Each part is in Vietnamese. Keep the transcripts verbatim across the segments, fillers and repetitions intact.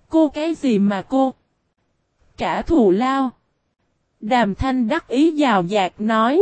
Cô cái gì mà cô? Trả thù lao. Đàm Thanh đắc ý giàu dạt nói.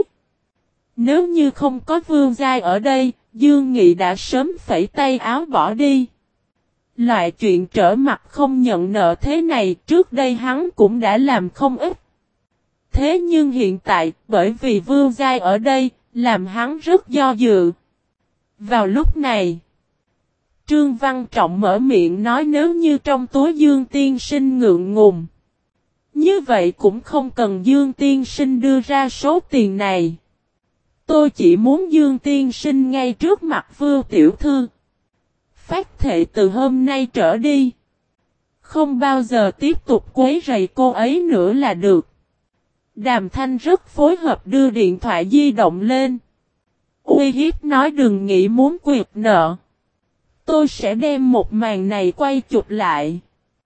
Nếu như không có Vương Giai ở đây, Dương Nghị đã sớm phẩy tay áo bỏ đi. Loại chuyện trở mặt không nhận nợ thế này trước đây hắn cũng đã làm không ít. Thế nhưng hiện tại, bởi vì Vương Giai ở đây, làm hắn rất do dự. Vào lúc này, Trương Văn Trọng mở miệng nói nếu như trong túi Dương Tiên Sinh ngượng ngùng. Như vậy cũng không cần Dương Tiên Sinh đưa ra số tiền này. Tôi chỉ muốn Dương Tiên Sinh ngay trước mặt Vưu Tiểu Thư. Phát thệ từ hôm nay trở đi. Không bao giờ tiếp tục quấy rầy cô ấy nữa là được. Đàm Thanh rất phối hợp đưa điện thoại di động lên. Uy hiếp nói đừng nghĩ muốn quyệt nợ. Tôi sẽ đem một màn này quay chụp lại.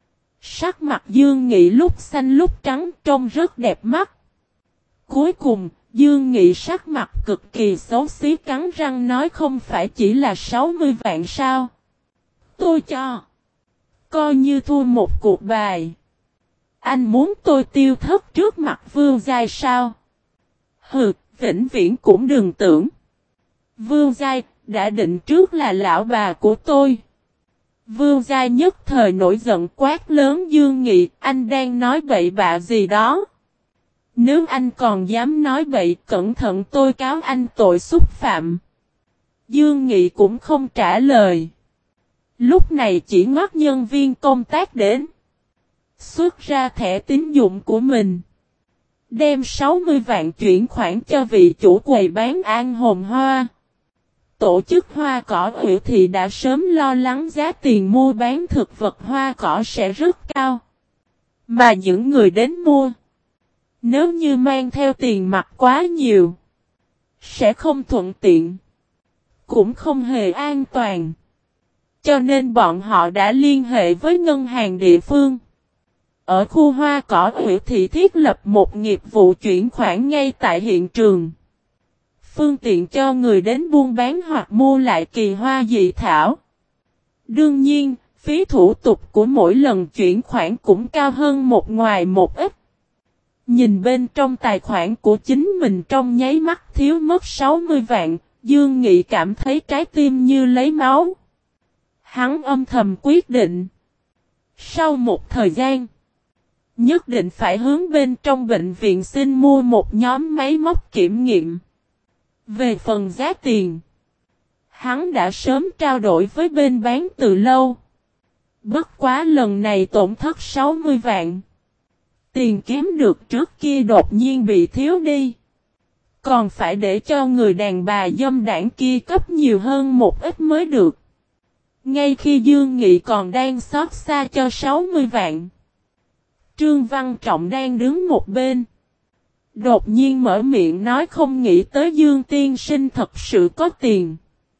Sắc mặt Dương Nghị lúc xanh lúc trắng trông rất đẹp mắt. Cuối cùng, Dương Nghị sắc mặt cực kỳ xấu xí cắn răng nói không phải chỉ là sáu mươi vạn sao. Tôi cho. Coi như thua một cuộc bài. Anh muốn tôi tiêu thất trước mặt Vương Giai sao? Hừ, vĩnh viễn cũng đừng tưởng. Vương Giai đã định trước là lão bà của tôi. Vương Giai nhất thời nổi giận quát lớn Dương Nghị, anh đang nói bậy bạ gì đó. Nếu anh còn dám nói bậy, cẩn thận tôi cáo anh tội xúc phạm. Dương Nghị cũng không trả lời. Lúc này chỉ ngót nhân viên công tác đến. Xuất ra thẻ tín dụng của mình. Đem sáu mươi vạn chuyển khoản cho vị chủ quầy bán An Hồn Hoa. Tổ chức hoa cỏ huyện thị đã sớm lo lắng giá tiền mua bán thực vật hoa cỏ sẽ rất cao. Mà những người đến mua, nếu như mang theo tiền mặt quá nhiều, sẽ không thuận tiện, cũng không hề an toàn. Cho nên bọn họ đã liên hệ với ngân hàng địa phương. Ở khu hoa cỏ huyện thị thiết lập một nghiệp vụ chuyển khoản ngay tại hiện trường. Phương tiện cho người đến buôn bán hoặc mua lại kỳ hoa dị thảo. Đương nhiên, phí thủ tục của mỗi lần chuyển khoản cũng cao hơn một ngoài một ít. Nhìn bên trong tài khoản của chính mình trong nháy mắt thiếu mất sáu mươi vạn, Dương Nghị cảm thấy trái tim như lấy máu. Hắn âm thầm quyết định. Sau một thời gian, nhất định phải hướng bên trong bệnh viện xin mua một nhóm máy móc kiểm nghiệm. Về phần giá tiền, hắn đã sớm trao đổi với bên bán từ lâu. Bất quá lần này tổn thất sáu mươi vạn. Tiền kiếm được trước kia đột nhiên bị thiếu đi. Còn phải để cho người đàn bà dâm đảng kia cấp nhiều hơn một ít mới được. Ngay khi Dương Nghị còn đang xót xa cho sáu mươi vạn. Trương Văn Trọng đang đứng một bên. Đột nhiên mở miệng nói không nghĩ tới Dương Tiên Sinh thật sự có tiền.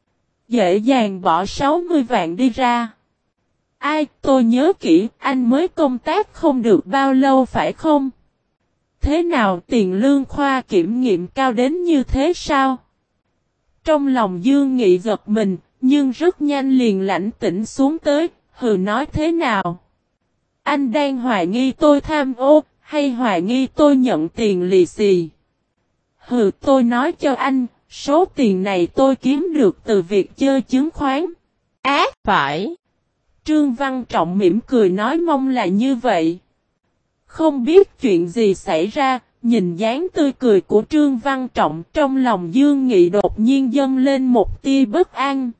Dễ dàng bỏ sáu mươi vạn đi ra. Ai, tôi nhớ kỹ, anh mới công tác không được bao lâu phải không? Thế nào tiền lương khoa kiểm nghiệm cao đến như thế sao? Trong lòng Dương Nghị giật mình, nhưng rất nhanh liền lãnh tĩnh xuống tới, hừ nói thế nào? Anh đang hoài nghi tôi tham ô, hay hoài nghi tôi nhận tiền lì xì? Hừ tôi nói cho anh, số tiền này tôi kiếm được từ việc chơi chứng khoán. Á, phải. Trương Văn Trọng mỉm cười nói mong là như vậy. Không biết chuyện gì xảy ra, nhìn dáng tươi cười của Trương Văn Trọng trong lòng Dương Nghị đột nhiên dâng lên một tia bất an.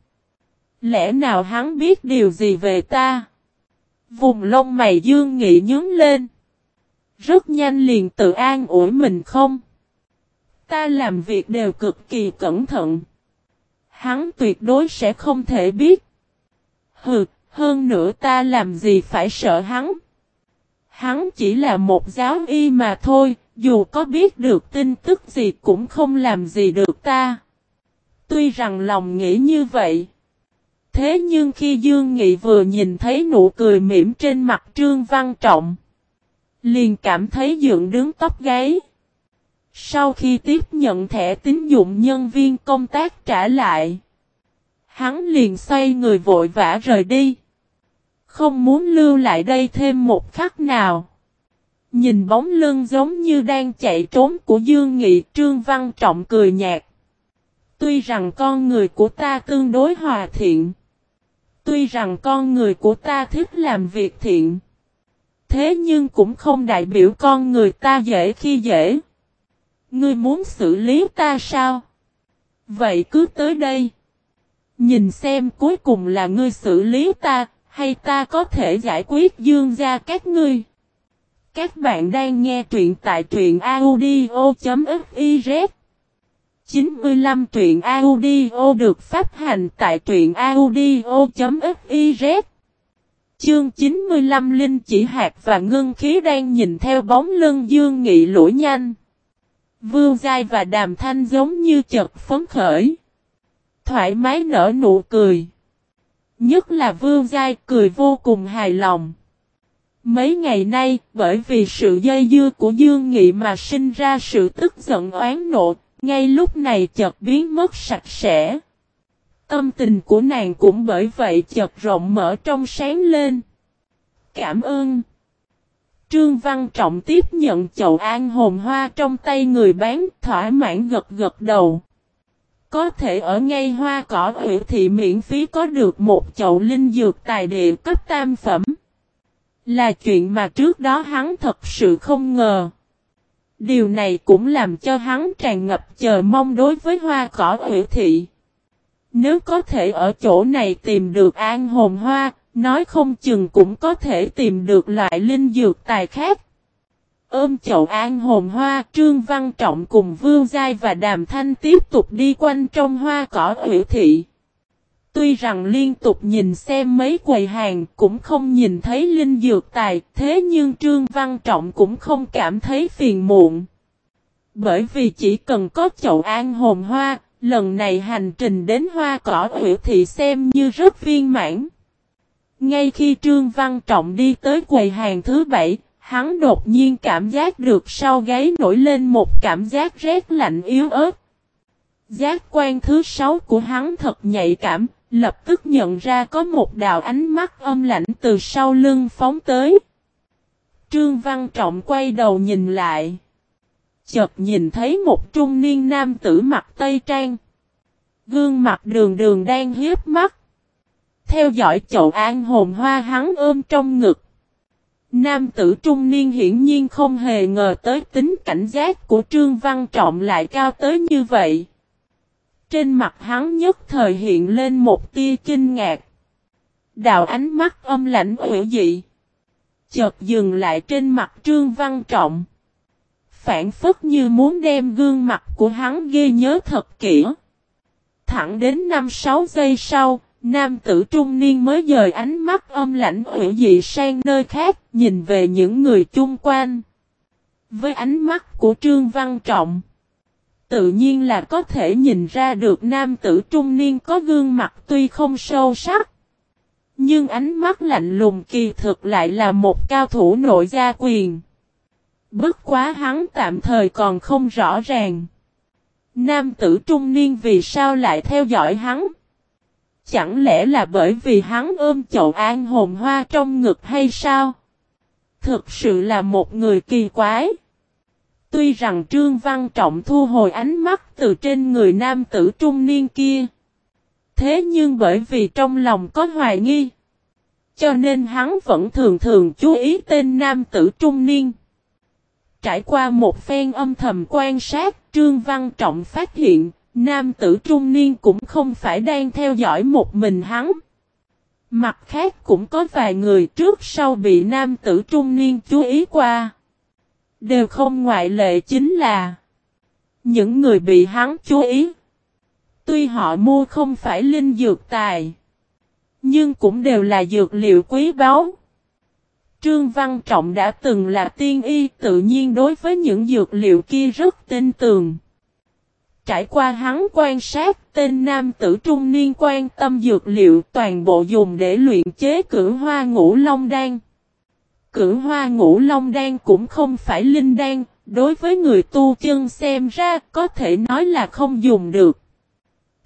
Lẽ nào hắn biết điều gì về ta? Vùng lông mày Dương Nghị nhướng lên. Rất nhanh liền tự an ủi mình không. Ta làm việc đều cực kỳ cẩn thận. Hắn tuyệt đối sẽ không thể biết. Hừ, hơn nữa ta làm gì phải sợ hắn. Hắn chỉ là một giáo y mà thôi, dù có biết được tin tức gì cũng không làm gì được ta. Tuy rằng lòng nghĩ như vậy. Thế nhưng khi Dương Nghị vừa nhìn thấy nụ cười mỉm trên mặt Trương Văn Trọng, liền cảm thấy dựng đứng tóc gáy. Sau khi tiếp nhận thẻ tín dụng nhân viên công tác trả lại, hắn liền xoay người vội vã rời đi. Không muốn lưu lại đây thêm một khắc nào. Nhìn bóng lưng giống như đang chạy trốn của Dương Nghị, Trương Văn Trọng cười nhạt. Tuy rằng con người của ta tương đối hòa thiện. Tuy rằng con người của ta thích làm việc thiện. Thế nhưng cũng không đại biểu con người ta dễ khi dễ. Ngươi muốn xử lý ta sao? Vậy cứ tới đây. Nhìn xem cuối cùng là ngươi xử lý ta, hay ta có thể giải quyết Dương gia các ngươi. Các bạn đang nghe truyện tại truyện audio.fiz. chín mươi lăm truyện audio được phát hành tại truyện audio.fiz. Chương chín mươi lăm Linh Chỉ Hạt và Ngưng Khí đang nhìn theo bóng lưng Dương Nghị lủi nhanh. Vương Giai và Đàm Thanh giống như chợt phấn khởi. Thoải mái nở nụ cười. Nhất là Vương Giai cười vô cùng hài lòng. Mấy ngày nay, bởi vì sự dây dưa của Dương Nghị mà sinh ra sự tức giận oán nộ, ngay lúc này chợt biến mất sạch sẽ. Tâm tình của nàng cũng bởi vậy chợt rộng mở trong sáng lên. Cảm ơn. Trương Văn Trọng tiếp nhận chậu an hồn hoa trong tay người bán, thỏa mãn gật gật đầu. Có thể ở ngay Hoa Cỏ Ủy Thị miễn phí có được một chậu linh dược tài địa cấp tam phẩm. Là chuyện mà trước đó hắn thật sự không ngờ. Điều này cũng làm cho hắn tràn ngập chờ mong đối với Hoa Cỏ Ủy Thị. Nếu có thể ở chỗ này tìm được an hồn hoa, nói không chừng cũng có thể tìm được loại linh dược tài khác. Ôm chậu an hồn hoa, Trương Văn Trọng cùng Vương Giai và Đàm Thanh tiếp tục đi quanh trong Hoa Cỏ Ủy Thị. Tuy rằng liên tục nhìn xem mấy quầy hàng cũng không nhìn thấy linh dược tài, thế nhưng Trương Văn Trọng cũng không cảm thấy phiền muộn. Bởi vì chỉ cần có chậu an hồn hoa, lần này hành trình đến Hoa Cỏ Ủy Thị xem như rất viên mãn. Ngay khi Trương Văn Trọng đi tới quầy hàng thứ bảy, hắn đột nhiên cảm giác được sau gáy nổi lên một cảm giác rét lạnh yếu ớt. Giác quan thứ sáu của hắn thật nhạy cảm, lập tức nhận ra có một đạo ánh mắt âm lạnh từ sau lưng phóng tới. Trương Văn Trọng quay đầu nhìn lại. Chợt nhìn thấy một trung niên nam tử mặc tây trang. Gương mặt đường đường đang hiếp mắt. Theo dõi chậu an hồn hoa hắn ôm trong ngực. Nam tử trung niên hiển nhiên không hề ngờ tới tính cảnh giác của Trương Văn Trọng lại cao tới như vậy. Trên mặt hắn nhất thời hiện lên một tia kinh ngạc. Đạo ánh mắt âm lãnh hữu dị. Chợt dừng lại trên mặt Trương Văn Trọng. Phản phất như muốn đem gương mặt của hắn ghi nhớ thật kỹ. Thẳng đến năm sáu giây sau, nam tử trung niên mới dời ánh mắt âm lãnh hữu dị sang nơi khác, nhìn về những người chung quanh. Với ánh mắt của Trương Văn Trọng, tự nhiên là có thể nhìn ra được nam tử trung niên có gương mặt tuy không sâu sắc. Nhưng ánh mắt lạnh lùng kỳ thực lại là một cao thủ nội gia quyền. Bất quá hắn tạm thời còn không rõ ràng. Nam tử trung niên vì sao lại theo dõi hắn? Chẳng lẽ là bởi vì hắn ôm chậu an hồn hoa trong ngực hay sao? Thực sự là một người kỳ quái. Tuy rằng Trương Văn Trọng thu hồi ánh mắt từ trên người nam tử trung niên kia. Thế nhưng bởi vì trong lòng có hoài nghi. Cho nên hắn vẫn thường thường chú ý tên nam tử trung niên. Trải qua một phen âm thầm quan sát, Trương Văn Trọng phát hiện, nam tử trung niên cũng không phải đang theo dõi một mình hắn. Mặt khác cũng có vài người trước sau bị nam tử trung niên chú ý qua. Đều không ngoại lệ chính là những người bị hắn chú ý. Tuy họ mua không phải linh dược tài, nhưng cũng đều là dược liệu quý báu. Trương Văn Trọng đã từng là tiên y, tự nhiên đối với những dược liệu kia rất tin tưởng. Trải qua hắn quan sát, tên nam tử trung niên quan tâm dược liệu toàn bộ dùng để luyện chế cửu hoa ngũ long đan. Cửu hoa ngũ long đan cũng không phải linh đan, đối với người tu chân xem ra có thể nói là không dùng được.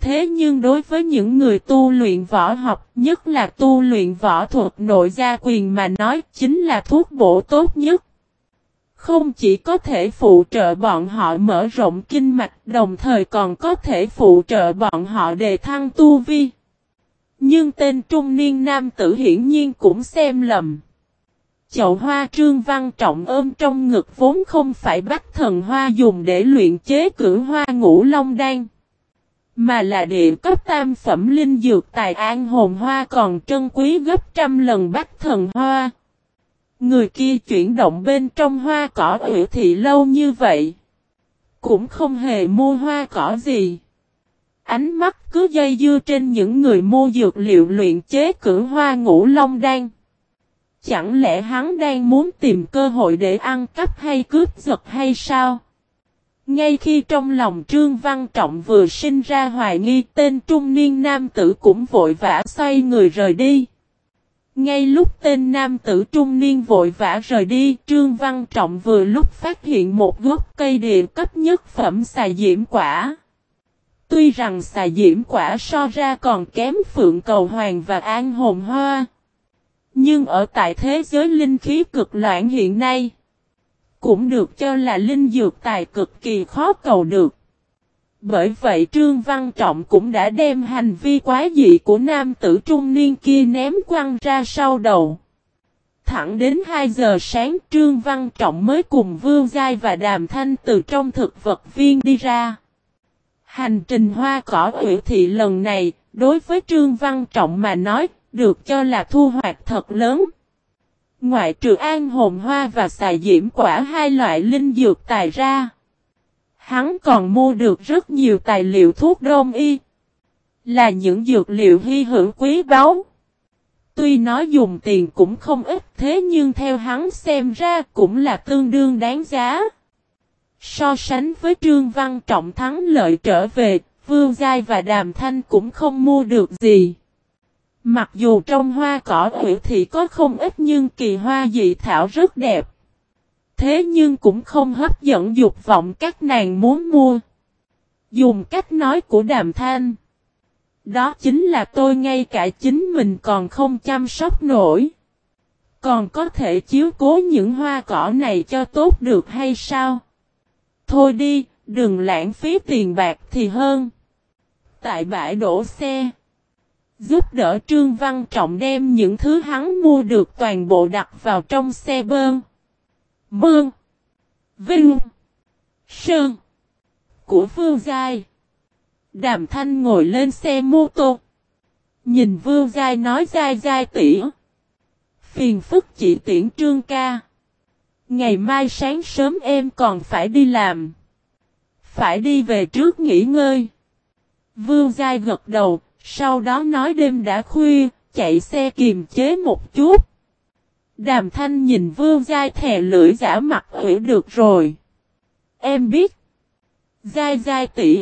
Thế nhưng đối với những người tu luyện võ học, nhất là tu luyện võ thuật nội gia quyền mà nói, chính là thuốc bổ tốt nhất. Không chỉ có thể phụ trợ bọn họ mở rộng kinh mạch, đồng thời còn có thể phụ trợ bọn họ đề thăng tu vi. Nhưng tên trung niên nam tử hiển nhiên cũng xem lầm. Chậu hoa Trương Văn Trọng ôm trong ngực vốn không phải bách thần hoa dùng để luyện chế cửu hoa ngũ long đan, mà là địa cấp tam phẩm linh dược tài an hồn hoa còn trân quý gấp trăm lần bách thần hoa. Người kia chuyển động bên trong hoa cỏ Uyển Thị lâu như vậy, cũng không hề mua hoa cỏ gì. Ánh mắt cứ dây dưa trên những người mua dược liệu luyện chế cửu hoa ngũ long đan. Chẳng lẽ hắn đang muốn tìm cơ hội để ăn cắp hay cướp giật hay sao? Ngay khi trong lòng Trương Văn Trọng vừa sinh ra hoài nghi, tên trung niên nam tử cũng vội vã xoay người rời đi. Ngay lúc tên nam tử trung niên vội vã rời đi, Trương Văn Trọng vừa lúc phát hiện một gốc cây địa cấp nhất phẩm xà diễm quả. Tuy rằng xà diễm quả so ra còn kém phượng cầu hoàng và an hồn hoa, nhưng ở tại thế giới linh khí cực loạn hiện nay, cũng được cho là linh dược tài cực kỳ khó cầu được. Bởi vậy Trương Văn Trọng cũng đã đem hành vi quái dị của nam tử trung niên kia ném quăng ra sau đầu. Thẳng đến hai giờ sáng Trương Văn Trọng mới cùng Vương Giai và Đàm Thanh từ trong thực vật viên đi ra. Hành trình hoa cỏ Uyển Thị lần này, đối với Trương Văn Trọng mà nói, được cho là thu hoạch thật lớn. Ngoại trừ an hồn hoa và xà diễm quả hai loại linh dược tài ra, hắn còn mua được rất nhiều tài liệu thuốc đông y, là những dược liệu hy hữu quý báu. Tuy nói dùng tiền cũng không ít, thế nhưng theo hắn xem ra cũng là tương đương đáng giá. So sánh với Trương Văn Trọng thắng lợi trở về, Vương Giai và Đàm Thanh cũng không mua được gì. Mặc dù trong hoa cỏ Uyển Thị có không ít nhưng kỳ hoa dị thảo rất đẹp, thế nhưng cũng không hấp dẫn dục vọng các nàng muốn mua. Dùng cách nói của Đàm Thanh, đó chính là tôi ngay cả chính mình còn không chăm sóc nổi, còn có thể chiếu cố những hoa cỏ này cho tốt được hay sao? Thôi đi, đừng lãng phí tiền bạc thì hơn. Tại bãi đổ xe, giúp đỡ Trương Văn Trọng đem những thứ hắn mua được toàn bộ đặt vào trong xe bơn. Bơn. Vinh. Sơn. Của Vương Giai. Đàm Thanh ngồi lên xe mô tô. Nhìn Vương Giai nói Giai Giai tỉ. Phiền phức chị tiễn Trương ca. Ngày mai sáng sớm em còn phải đi làm. Phải đi về trước nghỉ ngơi. Vương Giai gật đầu, sau đó nói đêm đã khuya, chạy xe kiềm chế một chút. Đàm Thanh nhìn Vương Giai thè lưỡi giả mặt ủy được rồi. Em biết. Giai Giai tỉ.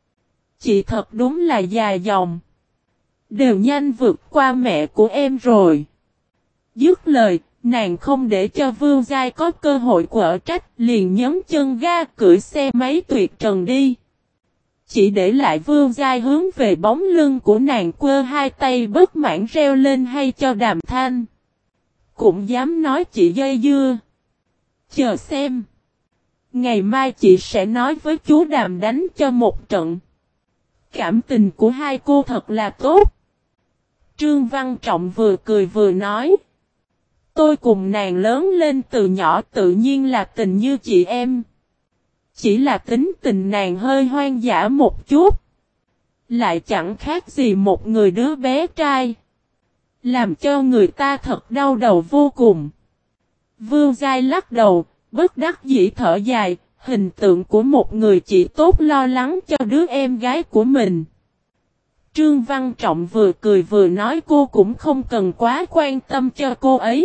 Chị thật đúng là dài dòng. Đều nhanh vượt qua mẹ của em rồi. Dứt lời, nàng không để cho Vương Giai có cơ hội quở trách, liền nhấn chân ga cưỡi xe máy tuyệt trần đi. Chỉ để lại Vương Giai hướng về bóng lưng của nàng quơ hai tay bất mãn reo lên hay cho Đàm Thanh. Cũng dám nói chị dây dưa. Chờ xem. Ngày mai chị sẽ nói với chú Đàm đánh cho một trận. Cảm tình của hai cô thật là tốt. Trương Văn Trọng vừa cười vừa nói. Tôi cùng nàng lớn lên từ nhỏ tự nhiên là tình như chị em. Chỉ là tính tình nàng hơi hoang dã một chút. Lại chẳng khác gì một người đứa bé trai. Làm cho người ta thật đau đầu vô cùng. Vương Giai lắc đầu, bất đắc dĩ thở dài, hình tượng của một người chị tốt lo lắng cho đứa em gái của mình. Trương Văn Trọng vừa cười vừa nói cô cũng không cần quá quan tâm cho cô ấy.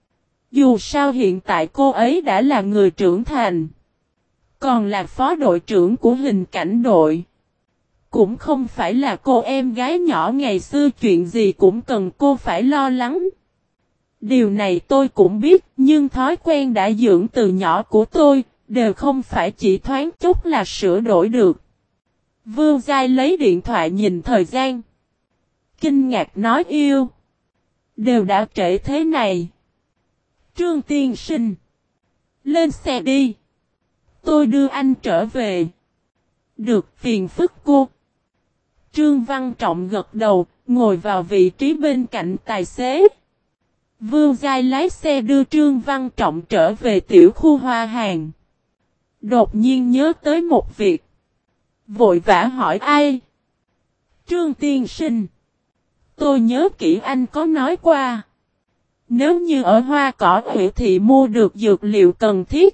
Dù sao hiện tại cô ấy đã là người trưởng thành. Còn là phó đội trưởng của hình cảnh đội. Cũng không phải là cô em gái nhỏ ngày xưa chuyện gì cũng cần cô phải lo lắng. Điều này tôi cũng biết, nhưng thói quen đã dưỡng từ nhỏ của tôi, đều không phải chỉ thoáng chút là sửa đổi được. Vương Giai lấy điện thoại nhìn thời gian. Kinh ngạc nói yêu. Đều đã trễ thế này. Trương tiên sinh. Lên xe đi. Tôi đưa anh trở về. Được phiền phức cô. Trương Văn Trọng gật đầu, ngồi vào vị trí bên cạnh tài xế. Vương Giai lái xe đưa Trương Văn Trọng trở về tiểu khu hoa hàng. Đột nhiên nhớ tới một việc. Vội vã hỏi ai? Trương tiên sinh. Tôi nhớ kỹ anh có nói qua. Nếu như ở Hoa Cỏ huyện thị mua được dược liệu cần thiết.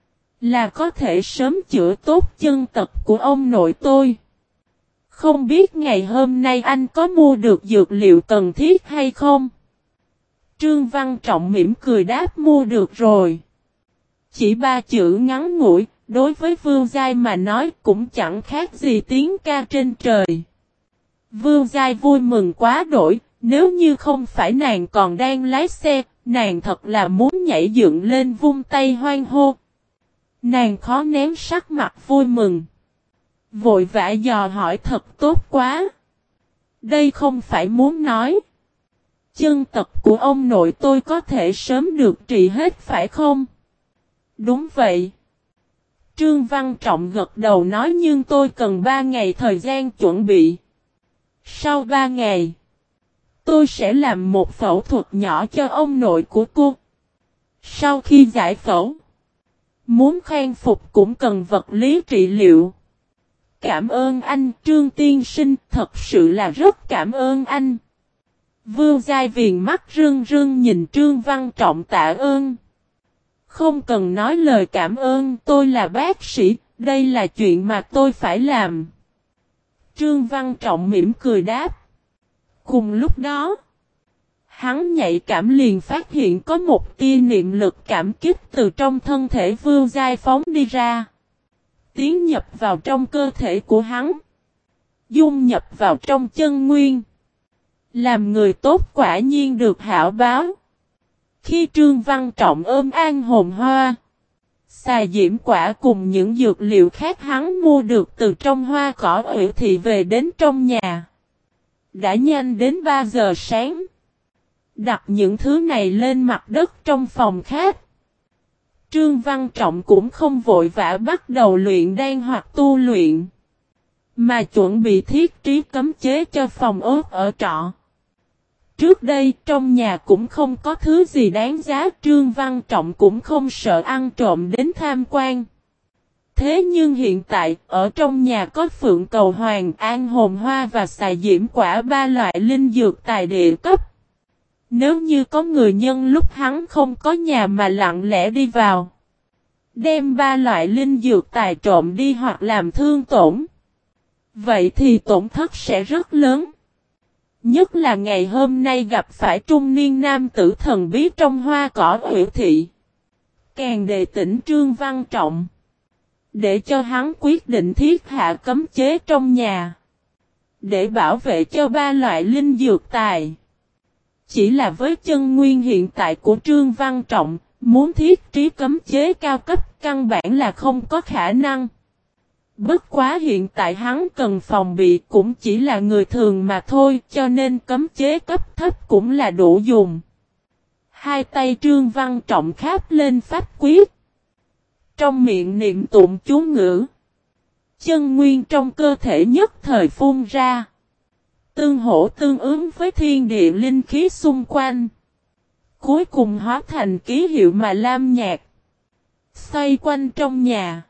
Là có thể sớm chữa tốt chân tật của ông nội tôi. Không biết ngày hôm nay anh có mua được dược liệu cần thiết hay không? Trương Văn Trọng mỉm cười đáp mua được rồi. Chỉ ba chữ ngắn ngủi, đối với Vương Giai mà nói cũng chẳng khác gì tiếng ca trên trời. Vương Giai vui mừng quá đổi, nếu như không phải nàng còn đang lái xe, nàng thật là muốn nhảy dựng lên vung tay hoan hô. Nàng khó ném sắc mặt vui mừng. Vội vã dò hỏi thật tốt quá. Đây không phải muốn nói. Chân tật của ông nội tôi có thể sớm được trị hết phải không? Đúng vậy. Trương Văn Trọng gật đầu nói nhưng tôi cần ba ngày thời gian chuẩn bị. Sau ba ngày, tôi sẽ làm một phẫu thuật nhỏ cho ông nội của cô. Sau khi giải phẫu, muốn khang phục cũng cần vật lý trị liệu. Cảm ơn anh Trương tiên sinh, thật sự là rất cảm ơn anh. Vương Giai viền mắt rưng rưng nhìn Trương Văn Trọng tạ ơn. Không cần nói lời cảm ơn, tôi là bác sĩ, đây là chuyện mà tôi phải làm. Trương Văn Trọng mỉm cười đáp. Cùng lúc đó, hắn nhạy cảm liền phát hiện có một tia niệm lực cảm kích từ trong thân thể Vương Giai phóng đi ra. Tiến nhập vào trong cơ thể của hắn. Dung nhập vào trong chân nguyên. Làm người tốt quả nhiên được hảo báo. Khi Trương Văn Trọng ôm an hồn hoa, xà diễm quả cùng những dược liệu khác hắn mua được từ trong Hoa Cỏ huyện thị về đến trong nhà. Đã nhanh đến ba giờ sáng. Đặt những thứ này lên mặt đất trong phòng khách. Trương Văn Trọng cũng không vội vã bắt đầu luyện đan hoặc tu luyện, mà chuẩn bị thiết trí cấm chế cho phòng ốt ở trọ. Trước đây trong nhà cũng không có thứ gì đáng giá, Trương Văn Trọng cũng không sợ ăn trộm đến tham quan. Thế nhưng hiện tại ở trong nhà có phượng cầu hoàng, an hồn hoa và xà diễm quả ba loại linh dược tài địa cấp. Nếu như có người nhân lúc hắn không có nhà mà lặng lẽ đi vào, đem ba loại linh dược tài trộm đi hoặc làm thương tổn, vậy thì tổn thất sẽ rất lớn. Nhất là ngày hôm nay gặp phải trung niên nam tử thần bí trong Hoa Cỏ huyện thị. Càng đề tỉnh Trương Văn Trọng, để cho hắn quyết định thiết hạ cấm chế trong nhà, để bảo vệ cho ba loại linh dược tài. Chỉ là với chân nguyên hiện tại của Trương Văn Trọng, muốn thiết trí cấm chế cao cấp căn bản là không có khả năng. Bất quá hiện tại hắn cần phòng bị cũng chỉ là người thường mà thôi, cho nên cấm chế cấp thấp cũng là đủ dùng. Hai tay Trương Văn Trọng kháp lên pháp quyết. Trong miệng niệm tụng chú ngữ. Chân nguyên trong cơ thể nhất thời phun ra. Tương hỗ tương ứng với thiên địa linh khí xung quanh. Cuối cùng hóa thành ký hiệu mà lam nhạt. Xoay quanh trong nhà.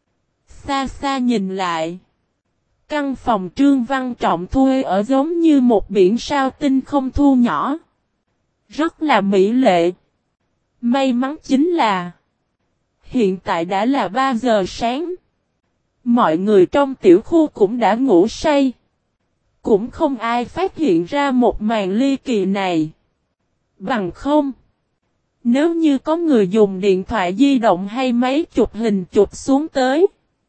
Xa xa nhìn lại. Căn phòng Trương Văn Trọng thuê ở giống như một biển sao tinh không thu nhỏ. Rất là mỹ lệ. May mắn chính là hiện tại đã là ba giờ sáng. Mọi người trong tiểu khu cũng đã ngủ say. Cũng không ai phát hiện ra một màn ly kỳ này. Bằng không, nếu như có người dùng điện thoại di động hay máy chụp hình chụp xuống tới,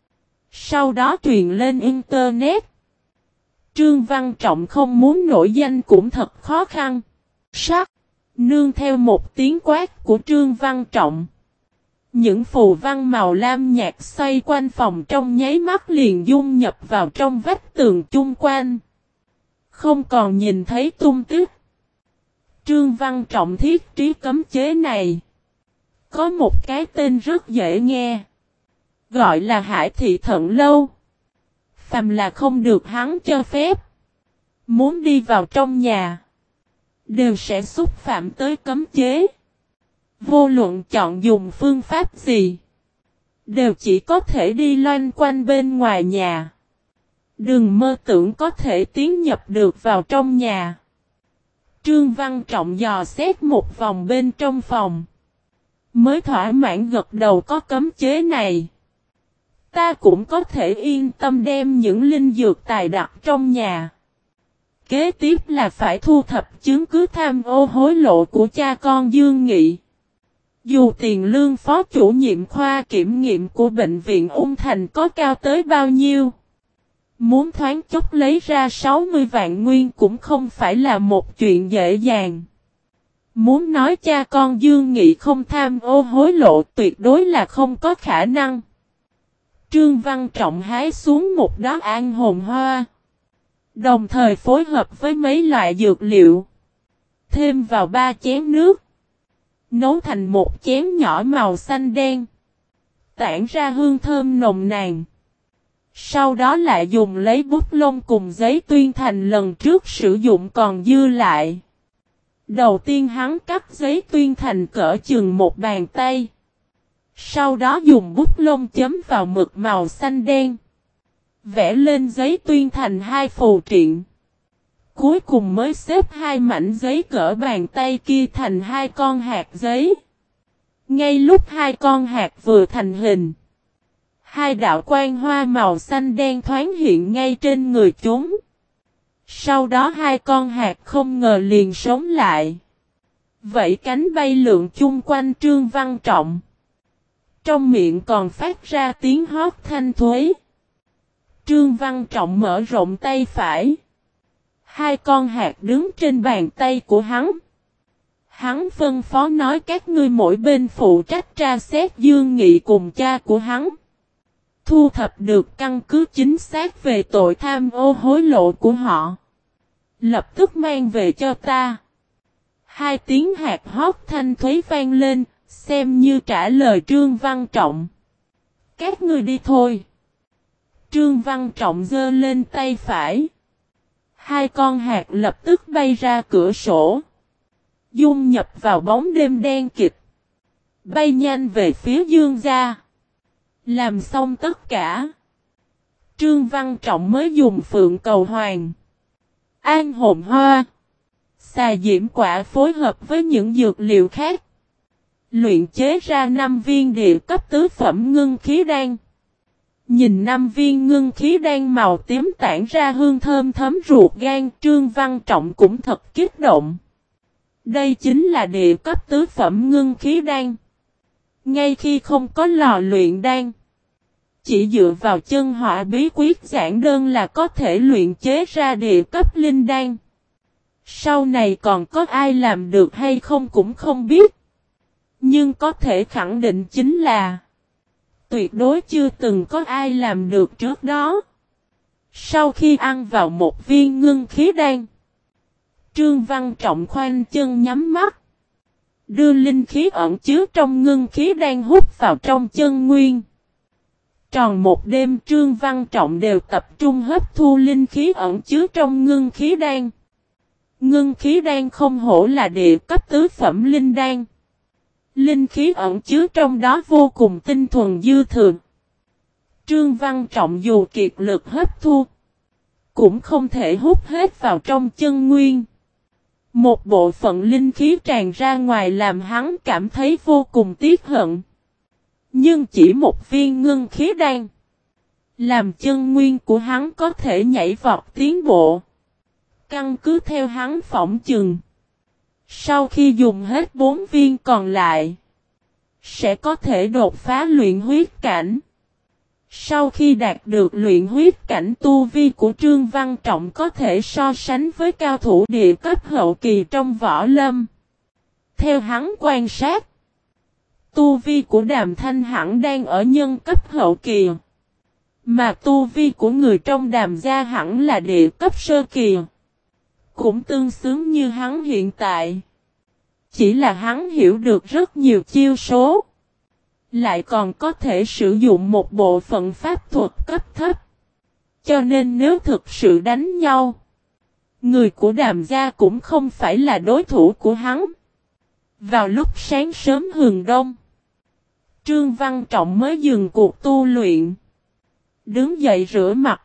sau đó truyền lên Internet, Trương Văn Trọng không muốn nổi danh cũng thật khó khăn. Sắc, nương theo một tiếng quát của Trương Văn Trọng. Những phù văn màu lam nhạt xoay quanh phòng trong nháy mắt liền dung nhập vào trong vách tường chung quanh. Không còn nhìn thấy tung tích. Trương Văn Trọng thiết trí cấm chế này. Có một cái tên rất dễ nghe. Gọi là Hải Thị Thận Lâu. Phàm là không được hắn cho phép. Muốn đi vào trong nhà. Đều sẽ xúc phạm tới cấm chế. Vô luận chọn dùng phương pháp gì. Đều chỉ có thể đi loanh quanh bên ngoài nhà. Đừng mơ tưởng có thể tiến nhập được vào trong nhà. Trương Văn Trọng dò xét một vòng bên trong phòng. Mới thỏa mãn gật đầu, có cấm chế này. Ta cũng có thể yên tâm đem những linh dược tài đặt trong nhà. Kế tiếp là phải thu thập chứng cứ tham ô hối lộ của cha con Dương Nghị. Dù tiền lương phó chủ nhiệm khoa kiểm nghiệm của bệnh viện Ung Thành có cao tới bao nhiêu, muốn thoáng chốc lấy ra sáu mươi vạn nguyên cũng không phải là một chuyện dễ dàng. Muốn nói cha con Dương Nghị không tham ô hối lộ tuyệt đối là không có khả năng. Trương Văn Trọng hái xuống một đóa an hồn hoa. Đồng thời phối hợp với mấy loại dược liệu. Thêm vào ba chén nước. Nấu thành một chén nhỏ màu xanh đen. Tản ra hương thơm nồng nàn. Sau đó lại dùng lấy bút lông cùng giấy tuyên thành lần trước sử dụng còn dư lại. Đầu tiên hắn cắt giấy tuyên thành cỡ chừng một bàn tay. Sau đó dùng bút lông chấm vào mực màu xanh đen. Vẽ lên giấy tuyên thành hai phù triện. Cuối cùng mới xếp hai mảnh giấy cỡ bàn tay kia thành hai con hạt giấy. Ngay lúc hai con hạt vừa thành hình, hai đạo quang hoa màu xanh đen thoáng hiện ngay trên người chúng. Sau đó hai con hạt không ngờ liền sống lại. Vậy cánh bay lượn chung quanh Trương Văn Trọng. Trong miệng còn phát ra tiếng hót thanh thuế. Trương Văn Trọng mở rộng tay phải. Hai con hạt đứng trên bàn tay của hắn. Hắn phân phó nói các ngươi mỗi bên phụ trách tra xét Dương Nghị cùng cha của hắn. Thu thập được căn cứ chính xác về tội tham ô hối lộ của họ. Lập tức mang về cho ta. Hai tiếng hạt hót thanh thuế vang lên, xem như trả lời Trương Văn Trọng. Các ngươi đi thôi. Trương Văn Trọng giơ lên tay phải. Hai con hạt lập tức bay ra cửa sổ. Dung nhập vào bóng đêm đen kịt. Bay nhanh về phía Dương gia. Làm xong tất cả. Trương Văn Trọng mới dùng phượng cầu hoàng, an hồn hoa, xà diễm quả phối hợp với những dược liệu khác. Luyện chế ra năm viên địa cấp tứ phẩm ngưng khí đan. Nhìn năm viên ngưng khí đan màu tím tản ra hương thơm thấm ruột gan, Trương Văn Trọng cũng thật kích động. Đây chính là địa cấp tứ phẩm ngưng khí đan. Ngay khi không có lò luyện đan, chỉ dựa vào chân hỏa bí quyết giản đơn là có thể luyện chế ra địa cấp linh đan. Sau này còn có ai làm được hay không cũng không biết. Nhưng có thể khẳng định chính là tuyệt đối chưa từng có ai làm được trước đó. Sau khi ăn vào một viên ngưng khí đan, Trương Văn Trọng khoanh chân nhắm mắt, đưa linh khí ẩn chứa trong ngưng khí đan hút vào trong chân nguyên. Tròn một đêm Trương Văn Trọng đều tập trung hấp thu linh khí ẩn chứa trong ngưng khí đan. Ngưng khí đan không hổ là địa cấp tứ phẩm linh đan. Linh khí ẩn chứa trong đó vô cùng tinh thuần dư thừa. Trương Văn Trọng dù kiệt lực hấp thu, cũng không thể hút hết vào trong chân nguyên. Một bộ phận linh khí tràn ra ngoài làm hắn cảm thấy vô cùng tiếc hận. Nhưng chỉ một viên ngưng khí đan, làm chân nguyên của hắn có thể nhảy vọt tiến bộ. Căn cứ theo hắn phỏng chừng, sau khi dùng hết bốn viên còn lại, sẽ có thể đột phá luyện huyết cảnh. Sau khi đạt được luyện huyết cảnh, tu vi của Trương Văn Trọng có thể so sánh với cao thủ địa cấp hậu kỳ trong võ lâm. Theo hắn quan sát, tu vi của Đàm Thanh hẳn đang ở nhân cấp hậu kỳ. Mà tu vi của người trong Đàm gia hẳn là địa cấp sơ kỳ. Cũng tương xứng như hắn hiện tại. Chỉ là hắn hiểu được rất nhiều chiêu số. Lại còn có thể sử dụng một bộ phận pháp thuật cấp thấp. Cho nên nếu thực sự đánh nhau, người của Đàm gia cũng không phải là đối thủ của hắn. Vào lúc sáng sớm hừng đông, Trương Văn Trọng mới dừng cuộc tu luyện. Đứng dậy rửa mặt.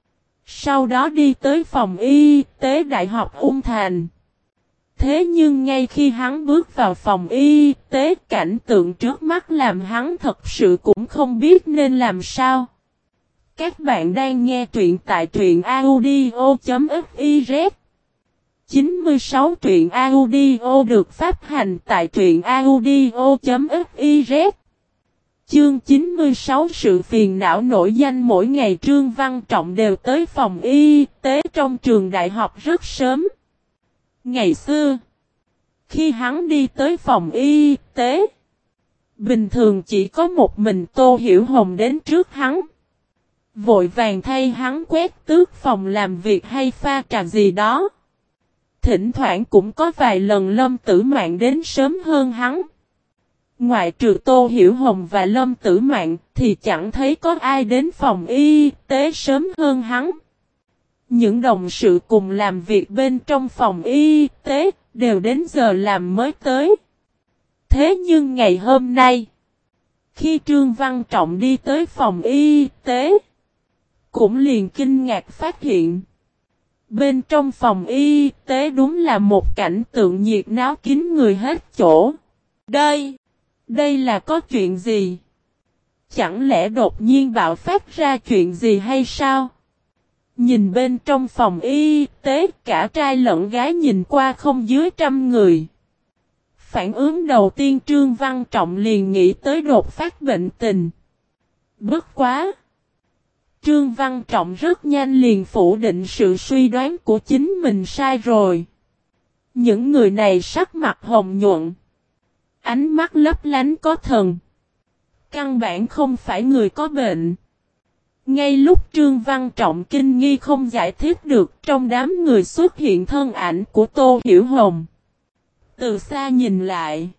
Sau đó đi tới phòng y tế Đại học Ung Thành. Thế nhưng ngay khi hắn bước vào phòng y tế, cảnh tượng trước mắt làm hắn thật sự cũng không biết nên làm sao. Các bạn đang nghe truyện tại truyện audio chấm fiz. chín mươi sáu truyện audio được phát hành tại truyện audio chấm fiz. Chương chín mươi sáu sự phiền não nổi danh. Mỗi ngày Trương Văn Trọng đều tới phòng y tế trong trường đại học rất sớm. Ngày xưa, khi hắn đi tới phòng y tế, bình thường chỉ có một mình Tô Hiểu Hồng đến trước hắn. Vội vàng thay hắn quét tước phòng làm việc hay pha trà gì đó. Thỉnh thoảng cũng có vài lần Lâm Tử Mạn đến sớm hơn hắn. Ngoại trừ Tô Hiểu Hồng và Lâm Tử Mạn thì chẳng thấy có ai đến phòng y tế sớm hơn hắn. Những đồng sự cùng làm việc bên trong phòng y tế đều đến giờ làm mới tới. Thế nhưng ngày hôm nay, khi Trương Văn Trọng đi tới phòng y tế, cũng liền kinh ngạc phát hiện. Bên trong phòng y tế đúng là một cảnh tượng nhiệt náo kín người hết chỗ. Đây, đây là có chuyện gì? Chẳng lẽ đột nhiên bạo phát ra chuyện gì hay sao? Nhìn bên trong phòng y tế, cả trai lẫn gái nhìn qua không dưới trăm người. Phản ứng đầu tiên Trương Văn Trọng liền nghĩ tới đột phát bệnh tình. Bất quá! Trương Văn Trọng rất nhanh liền phủ định sự suy đoán của chính mình sai rồi. Những người này sắc mặt hồng nhuận. Ánh mắt lấp lánh có thần. Căn bản không phải người có bệnh. Ngay lúc Trương Văn Trọng kinh nghi không giải thích được, trong đám người xuất hiện thân ảnh của Tô Hiểu Hồng. Từ xa nhìn lại,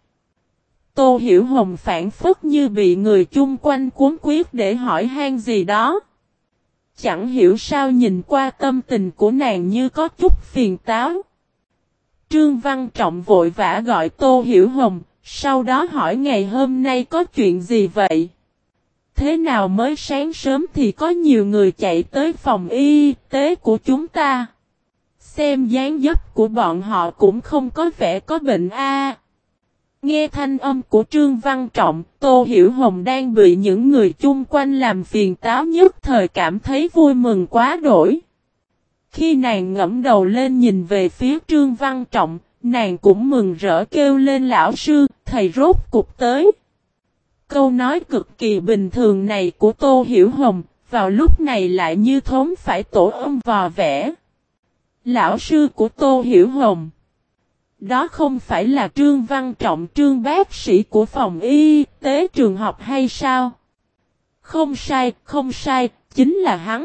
Tô Hiểu Hồng phản phất như bị người chung quanh cuốn quyết để hỏi han gì đó. Chẳng hiểu sao nhìn qua tâm tình của nàng như có chút phiền táo. Trương Văn Trọng vội vã gọi Tô Hiểu Hồng, sau đó hỏi ngày hôm nay có chuyện gì vậy? Thế nào mới sáng sớm thì có nhiều người chạy tới phòng y tế của chúng ta? Xem dáng dấp của bọn họ cũng không có vẻ có bệnh a. Nghe thanh âm của Trương Văn Trọng, Tô Hiểu Hồng đang bị những người chung quanh làm phiền táo nhất thời cảm thấy vui mừng quá đổi. Khi nàng ngẫm đầu lên nhìn về phía Trương Văn Trọng, nàng cũng mừng rỡ kêu lên lão sư, thầy rốt cục tới. Câu nói cực kỳ bình thường này của Tô Hiểu Hồng, vào lúc này lại như thốn phải tổ ong vò vẽ. Lão sư của Tô Hiểu Hồng. Đó không phải là Trương Văn Trọng, Trương bác sĩ của phòng y tế trường học hay sao? Không sai, không sai, chính là hắn.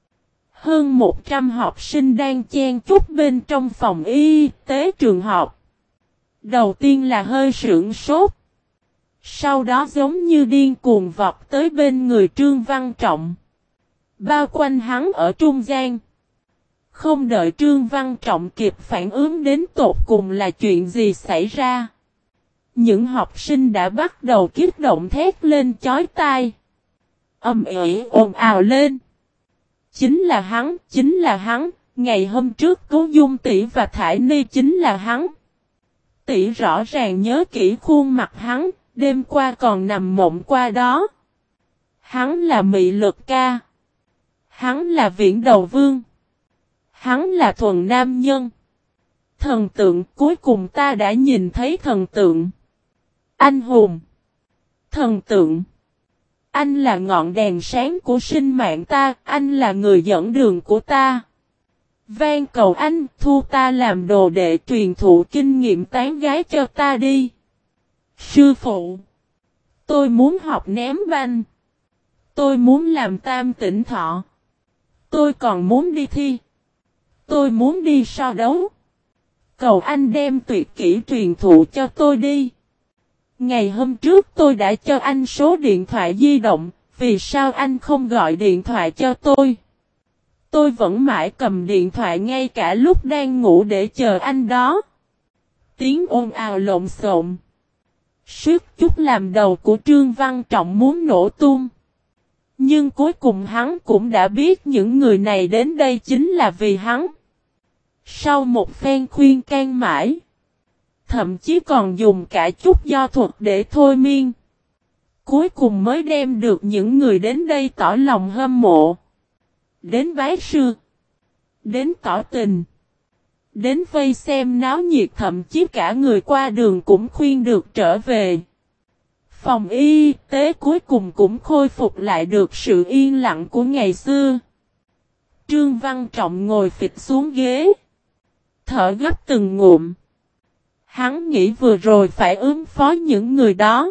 Hơn một trăm học sinh đang chen chúc bên trong phòng y tế trường học. Đầu tiên là hơi sửng sốt. Sau đó giống như điên cuồng vọt tới bên người Trương Văn Trọng. Bao quanh hắn ở trung gian. Không đợi Trương Văn Trọng kịp phản ứng đến tột cùng là chuyện gì xảy ra. Những học sinh đã bắt đầu kích động thét lên chói tai. Ầm ĩ ồn ào lên. Chính là hắn, chính là hắn, ngày hôm trước Cố Dung tỷ và Thải Ni chính là hắn. Tỷ rõ ràng nhớ kỹ khuôn mặt hắn, đêm qua còn nằm mộng qua đó. Hắn là Mị Lực ca. Hắn là Viễn Đầu Vương. Hắn là thuần nam nhân. Thần tượng, cuối cùng ta đã nhìn thấy thần tượng. Anh hùng. Thần tượng. Anh là ngọn đèn sáng của sinh mạng ta, anh là người dẫn đường của ta. Van cầu anh, thu ta làm đồ đệ truyền thụ kinh nghiệm tán gái cho ta đi. Sư phụ. Tôi muốn học ném banh. Tôi muốn làm tam tỉnh thọ. Tôi còn muốn đi thi. Tôi muốn đi so đấu. Cầu anh đem tuyệt kỹ truyền thụ cho tôi đi. Ngày hôm trước tôi đã cho anh số điện thoại di động. Vì sao anh không gọi điện thoại cho tôi? Tôi vẫn mãi cầm điện thoại ngay cả lúc đang ngủ để chờ anh đó. Tiếng ồn ào lộn xộn. Suýt chút làm đầu của Trương Văn Trọng muốn nổ tung. Nhưng cuối cùng hắn cũng đã biết những người này đến đây chính là vì hắn. Sau một phen khuyên can mãi, thậm chí còn dùng cả chút do thuật để thôi miên, cuối cùng mới đem được những người đến đây tỏ lòng hâm mộ. Đến bái sư, đến tỏ tình, đến vây xem náo nhiệt, thậm chí cả người qua đường cũng khuyên được trở về. Phòng y tế cuối cùng cũng khôi phục lại được sự yên lặng của ngày xưa. Trương Văn Trọng ngồi phịch xuống ghế, thở gấp từng ngụm. Hắn nghĩ vừa rồi phải ứng phó những người đó.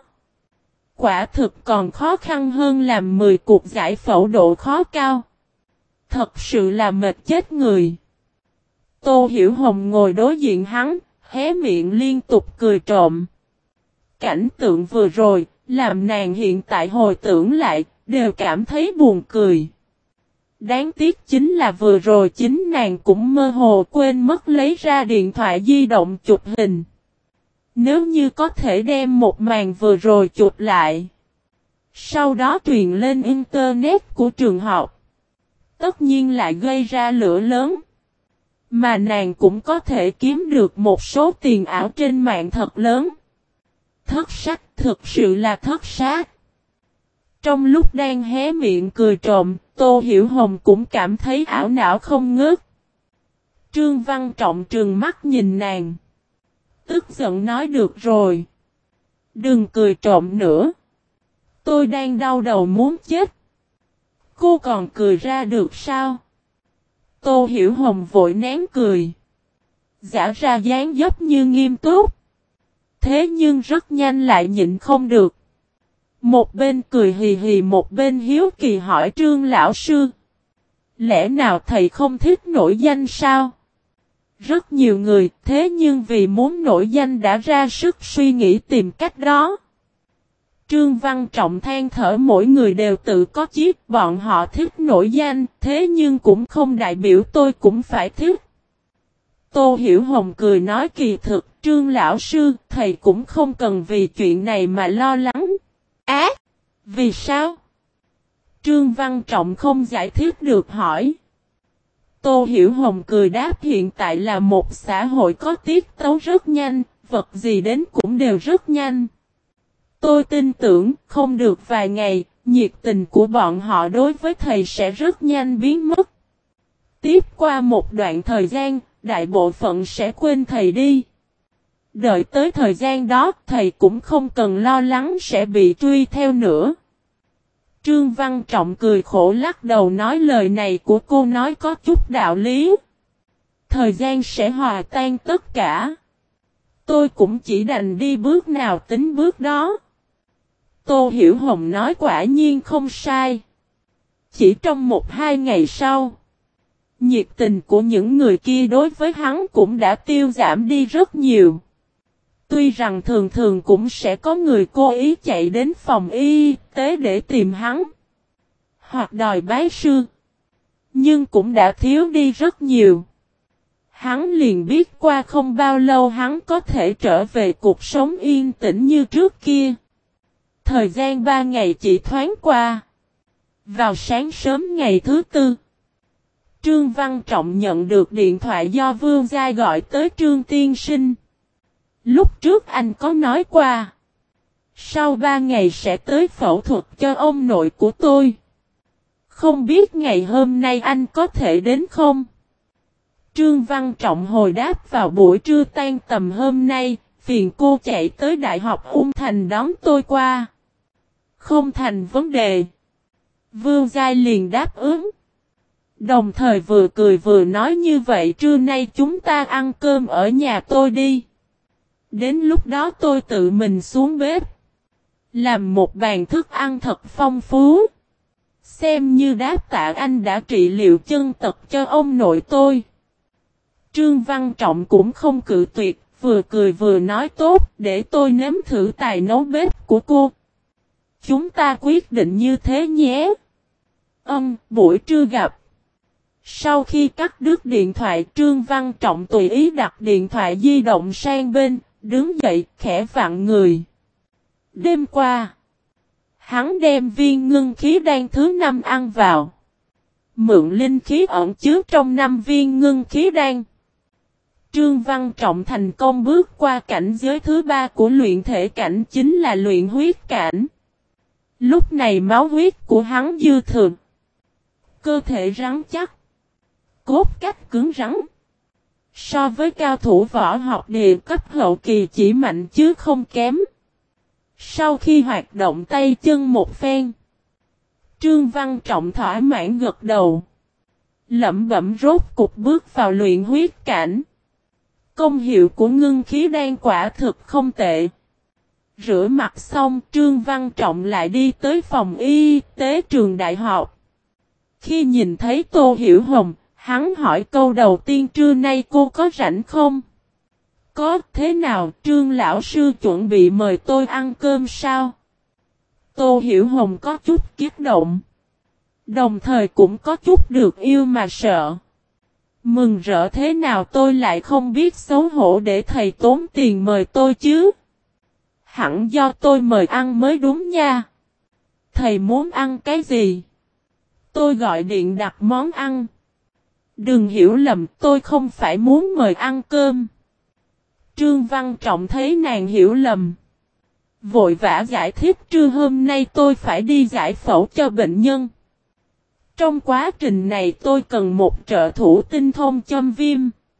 Quả thực còn khó khăn hơn làm mười cuộc giải phẫu độ khó cao. Thật sự là mệt chết người. Tô Hiểu Hồng ngồi đối diện hắn, hé miệng liên tục cười trộm. Cảnh tượng vừa rồi, làm nàng hiện tại hồi tưởng lại, đều cảm thấy buồn cười. Đáng tiếc chính là vừa rồi chính nàng cũng mơ hồ quên mất lấy ra điện thoại di động chụp hình. Nếu như có thể đem một màn vừa rồi chụp lại, sau đó truyền lên internet của trường học, tất nhiên lại gây ra lửa lớn. Mà nàng cũng có thể kiếm được một số tiền ảo trên mạng thật lớn. Thất sách, thực sự là thất sát. Trong lúc đang hé miệng cười trộm, Tô Hiểu Hồng cũng cảm thấy ảo não không ngớt. Trương Văn Trọng trừng mắt nhìn nàng, tức giận nói được rồi. Đừng cười trộm nữa. Tôi đang đau đầu muốn chết. Cô còn cười ra được sao? Tô Hiểu Hồng vội nén cười, giả ra dáng dấp như nghiêm túc. Thế nhưng rất nhanh lại nhịn không được. Một bên cười hì hì, một bên hiếu kỳ hỏi Trương lão sư. Lẽ nào thầy không thích nổi danh sao? Rất nhiều người, thế nhưng vì muốn nổi danh đã ra sức suy nghĩ tìm cách đó. Trương Văn Trọng than thở, mỗi người đều tự có chiếc, bọn họ thích nổi danh, thế nhưng cũng không đại biểu tôi cũng phải thích. Tô Hiểu Hồng cười nói, kỳ thực, Trương lão sư, thầy cũng không cần vì chuyện này mà lo lắng. Á, à, vì sao? Trương Văn Trọng không giải thích được hỏi. Tô Hiểu Hồng cười đáp, hiện tại là một xã hội có tiết tấu rất nhanh, vật gì đến cũng đều rất nhanh. Tôi tin tưởng, không được vài ngày, nhiệt tình của bọn họ đối với thầy sẽ rất nhanh biến mất. Tiếp qua một đoạn thời gian, đại bộ phận sẽ quên thầy đi. Đợi tới thời gian đó, thầy cũng không cần lo lắng sẽ bị truy theo nữa. Trương Văn Trọng cười khổ lắc đầu nói, lời này của cô nói có chút đạo lý. Thời gian sẽ hòa tan tất cả. Tôi cũng chỉ đành đi bước nào tính bước đó. Tô Hiểu Hồng nói quả nhiên không sai. Chỉ trong một hai ngày sau, nhiệt tình của những người kia đối với hắn cũng đã tiêu giảm đi rất nhiều. Tuy rằng thường thường cũng sẽ có người cố ý chạy đến phòng y tế để tìm hắn, hoặc đòi bái sư, nhưng cũng đã thiếu đi rất nhiều. Hắn liền biết qua không bao lâu hắn có thể trở về cuộc sống yên tĩnh như trước kia. Thời gian ba ngày chỉ thoáng qua. Vào sáng sớm ngày thứ tư, Trương Văn Trọng nhận được điện thoại do Vương Giai gọi tới. Trương tiên sinh, lúc trước anh có nói qua, sau ba ngày sẽ tới phẫu thuật cho ông nội của tôi. Không biết ngày hôm nay anh có thể đến không? Trương Văn Trọng hồi đáp, vào buổi trưa tan tầm hôm nay, phiền cô chạy tới Đại học Ung Thành đón tôi qua. Không thành vấn đề. Vương Giai liền đáp ứng. Đồng thời vừa cười vừa nói, như vậy trưa nay chúng ta ăn cơm ở nhà tôi đi. Đến lúc đó tôi tự mình xuống bếp Làm một bàn thức ăn thật phong phú. Xem như đáp tạ anh đã trị liệu chân tật cho ông nội tôi. Trương Văn Trọng cũng không cự tuyệt, vừa cười vừa nói tốt, để tôi nếm thử tài nấu bếp của cô. Chúng ta quyết định như thế nhé. Ừm, buổi trưa gặp. Sau khi cắt đứt điện thoại, Trương Văn Trọng tùy ý đặt điện thoại di động sang bên, đứng dậy, khẽ vặn người. Đêm qua, hắn đem viên ngưng khí đan thứ năm ăn vào. Mượn linh khí ẩn chứa trong năm viên ngưng khí đan. Trương Văn Trọng thành công bước qua cảnh giới thứ ba của luyện thể cảnh, chính là luyện huyết cảnh. Lúc này máu huyết của hắn dư thừa. Cơ thể rắn chắc. Cốt cách cứng rắn. So với cao thủ võ học địa cấp hậu kỳ chỉ mạnh chứ không kém. Sau khi hoạt động tay chân một phen, Trương Văn Trọng thỏa mãn gật đầu. Lẩm bẩm rốt cục bước vào luyện huyết cảnh. Công hiệu của ngưng khí đan quả thực không tệ. Rửa mặt xong, Trương Văn Trọng lại đi tới phòng y tế trường đại học. Khi nhìn thấy Tô Hiểu Hồng, hắn hỏi câu đầu tiên: trưa nay cô có rảnh không? Có. Thế nào, Trương lão sư chuẩn bị mời tôi ăn cơm sao? Tô Hiểu Hồng có chút kích động. Đồng thời cũng có chút được yêu mà sợ. Mừng rỡ thế nào tôi lại không biết xấu hổ để thầy tốn tiền mời tôi chứ? Hẳn do tôi mời ăn mới đúng nha. Thầy muốn ăn cái gì? Tôi gọi điện đặt món ăn. Đừng hiểu lầm, tôi không phải muốn mời ăn cơm. Trương Văn Trọng thấy nàng hiểu lầm. Vội vã giải thích: trưa hôm nay tôi phải đi giải phẫu cho bệnh nhân. Trong quá trình này tôi cần một trợ thủ tinh thông châm viêm.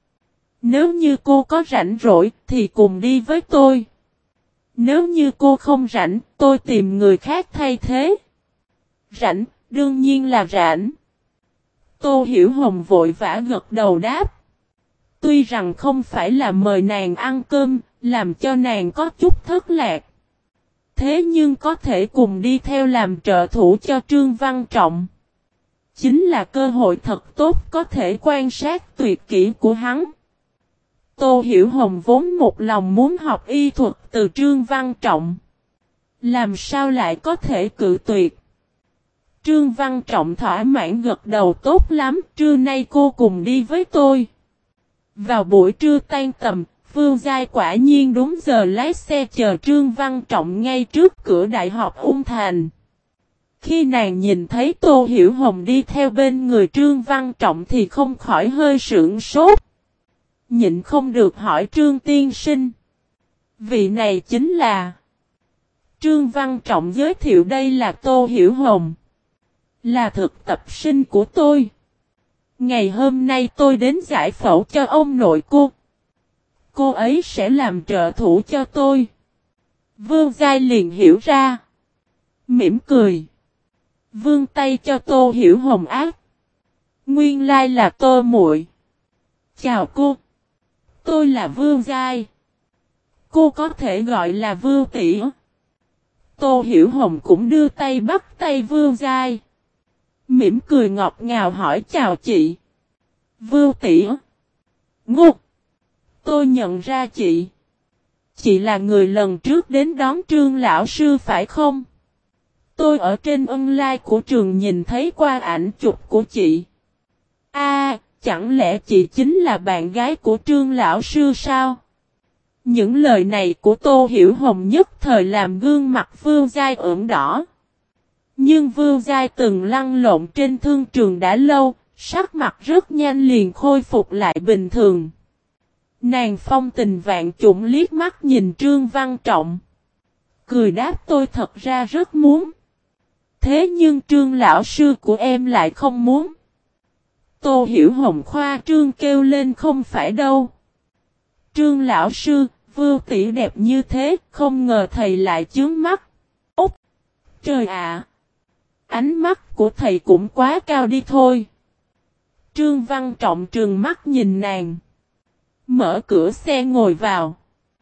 Nếu như cô có rảnh rỗi thì cùng đi với tôi. Nếu như cô không rảnh, tôi tìm người khác thay thế. Rảnh, đương nhiên là rảnh. Tô Hiểu Hồng vội vã gật đầu đáp. Tuy rằng không phải là mời nàng ăn cơm, làm cho nàng có chút thất lạc. Thế nhưng có thể cùng đi theo làm trợ thủ cho Trương Văn Trọng. Chính là cơ hội thật tốt có thể quan sát tuyệt kỹ của hắn. Tô Hiểu Hồng vốn một lòng muốn học y thuật từ Trương Văn Trọng. Làm sao lại có thể cự tuyệt? Trương Văn Trọng thỏa mãn gật đầu: tốt lắm, trưa nay cô cùng đi với tôi. Vào buổi trưa tan tầm, Phương Giai quả nhiên đúng giờ lái xe chờ Trương Văn Trọng ngay trước cửa Đại học Ung Thành. Khi nàng nhìn thấy Tô Hiểu Hồng đi theo bên người Trương Văn Trọng thì không khỏi hơi sửng sốt. Nhịn không được hỏi: Trương tiên sinh, vị này chính là... Trương Văn Trọng giới thiệu: đây là Tô Hiểu Hồng, là thực tập sinh của tôi. Ngày hôm nay tôi đến giải phẫu cho ông nội cô. Cô ấy sẽ làm trợ thủ cho tôi. Vương Giai liền hiểu ra. Mỉm cười. Vươn tay cho Tô Hiểu Hồng ác. Nguyên lai là Tô muội. Chào cô. Tôi là Vương Giai. Cô có thể gọi là Vương tỷ. Tô Hiểu Hồng cũng đưa tay bắt tay Vương Giai. Mỉm cười ngọt ngào hỏi: chào chị. Vương tỷ. Ngục. Tôi nhận ra chị. Chị là người lần trước đến đón Trương lão sư phải không? Tôi ở trên online của trường nhìn thấy qua ảnh chụp của chị. A, à, chẳng lẽ chị chính là bạn gái của Trương lão sư sao? Những lời này của Tô Hiểu Hồng nhất thời làm gương mặt Vương Giai ửng đỏ. Nhưng Vương Giai từng lăn lộn trên thương trường đã lâu, sắc mặt rất nhanh liền khôi phục lại bình thường. Nàng phong tình vạn chủng liếc mắt nhìn Trương Văn Trọng. Cười đáp: tôi thật ra rất muốn. Thế nhưng Trương lão sư của em lại không muốn. Tô Hiểu Hồng khoa trương kêu lên: không phải đâu. Trương lão sư, Vương tỷ đẹp như thế, không ngờ thầy lại chướng mắt. Út! Trời ạ! Ánh mắt của thầy cũng quá cao đi thôi. Trương Văn Trọng trừng mắt nhìn nàng. Mở cửa xe ngồi vào.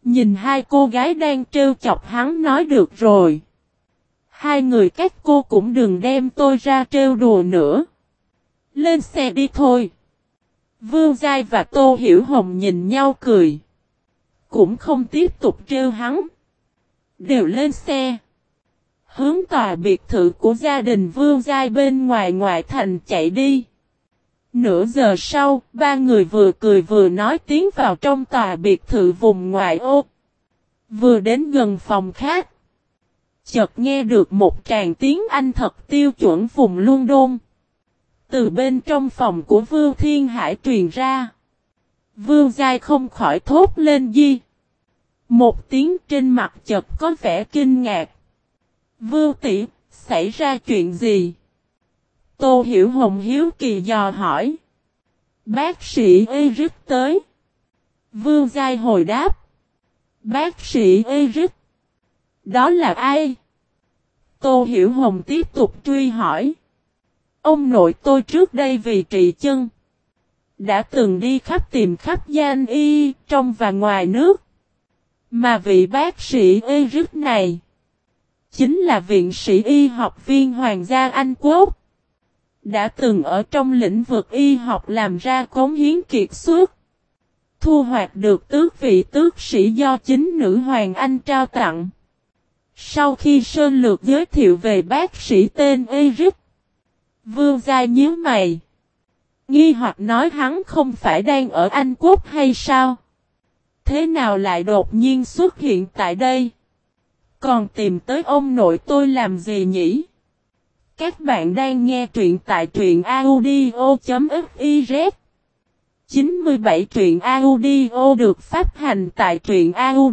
Nhìn hai cô gái đang trêu chọc hắn nói được rồi. Hai người các cô cũng đừng đem tôi ra trêu đùa nữa. Lên xe đi thôi. Vương Giai và Tô Hiểu Hồng nhìn nhau cười. Cũng không tiếp tục trêu hắn. Đều lên xe. Hướng tòa biệt thự của gia đình Vương Giai bên ngoài ngoại thành chạy đi. Nửa giờ sau, ba người vừa cười vừa nói tiến vào trong tòa biệt thự vùng ngoại ô. Vừa đến gần phòng khách. Chợt nghe được một tràng tiếng Anh thật tiêu chuẩn vùng London. Từ bên trong phòng của Vương Thiên Hải truyền ra. Vương Giai không khỏi thốt lên gì. Một tiếng trên mặt chợt có vẻ kinh ngạc. Vương tỷ, xảy ra chuyện gì? Tô Hiểu Hồng hiếu kỳ dò hỏi. Bác sĩ Eric tới. Vương Giai hồi đáp. Bác sĩ Eric? Đó là ai? Tô Hiểu Hồng tiếp tục truy hỏi. Ông nội tôi trước đây vì trị chân. Đã từng đi khắp tìm khắp danh y trong và ngoài nước. Mà vị bác sĩ Eric này. Chính là viện sĩ y học viên Hoàng gia Anh Quốc. Đã từng ở trong lĩnh vực y học làm ra cống hiến kiệt xuất. Thu hoạch được tước vị tước sĩ do chính nữ Hoàng Anh trao tặng. Sau khi sơ lược giới thiệu về bác sĩ tên Eric. Vương Giai nhíu mày. Nghi hoặc nói hắn không phải đang ở Anh Quốc hay sao? Thế nào lại đột nhiên xuất hiện tại đây? Còn tìm tới ông nội tôi làm gì nhỉ? Các bạn đang nghe truyện tại truyện audio.fiz. chín mươi bảy truyện audio được phát hành tại truyện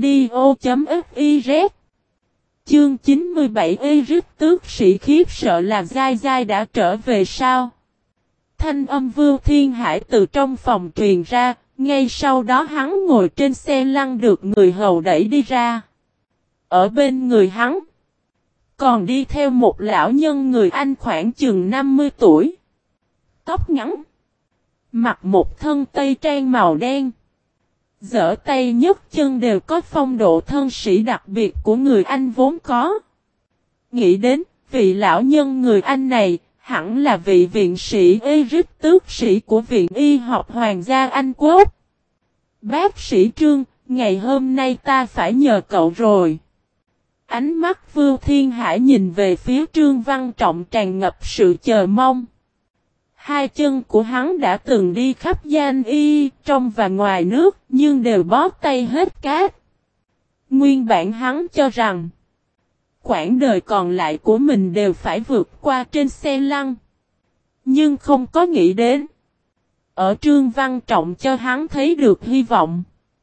audio.fiz. Chương chín mươi bảy Eric tước sĩ khiếp sợ là Giai Giai đã trở về sao? Thanh âm Vương Thiên Hải từ trong phòng truyền ra, ngay sau đó hắn ngồi trên xe lăn được người hầu đẩy đi ra. Ở bên người hắn, còn đi theo một lão nhân người Anh khoảng chừng năm mươi tuổi. Tóc ngắn, mặc một thân tây trang màu đen. Giở tay nhấc chân đều có phong độ thân sĩ đặc biệt của người Anh vốn có. Nghĩ đến, vị lão nhân người Anh này, hẳn là vị viện sĩ Eric tước sĩ của Viện Y học Hoàng gia Anh Quốc. Bác sĩ Trương, ngày hôm nay ta phải nhờ cậu rồi. Ánh mắt Vương Thiên Hải nhìn về phía Trương Văn Trọng tràn ngập sự chờ mong. Hai chân của hắn đã từng đi khắp danh y, trong và ngoài nước, nhưng đều bó tay hết cát. Nguyên bản hắn cho rằng, quãng đời còn lại của mình đều phải vượt qua trên xe lăn. Nhưng không có nghĩ đến. Ở Trương Văn Trọng cho hắn thấy được hy vọng.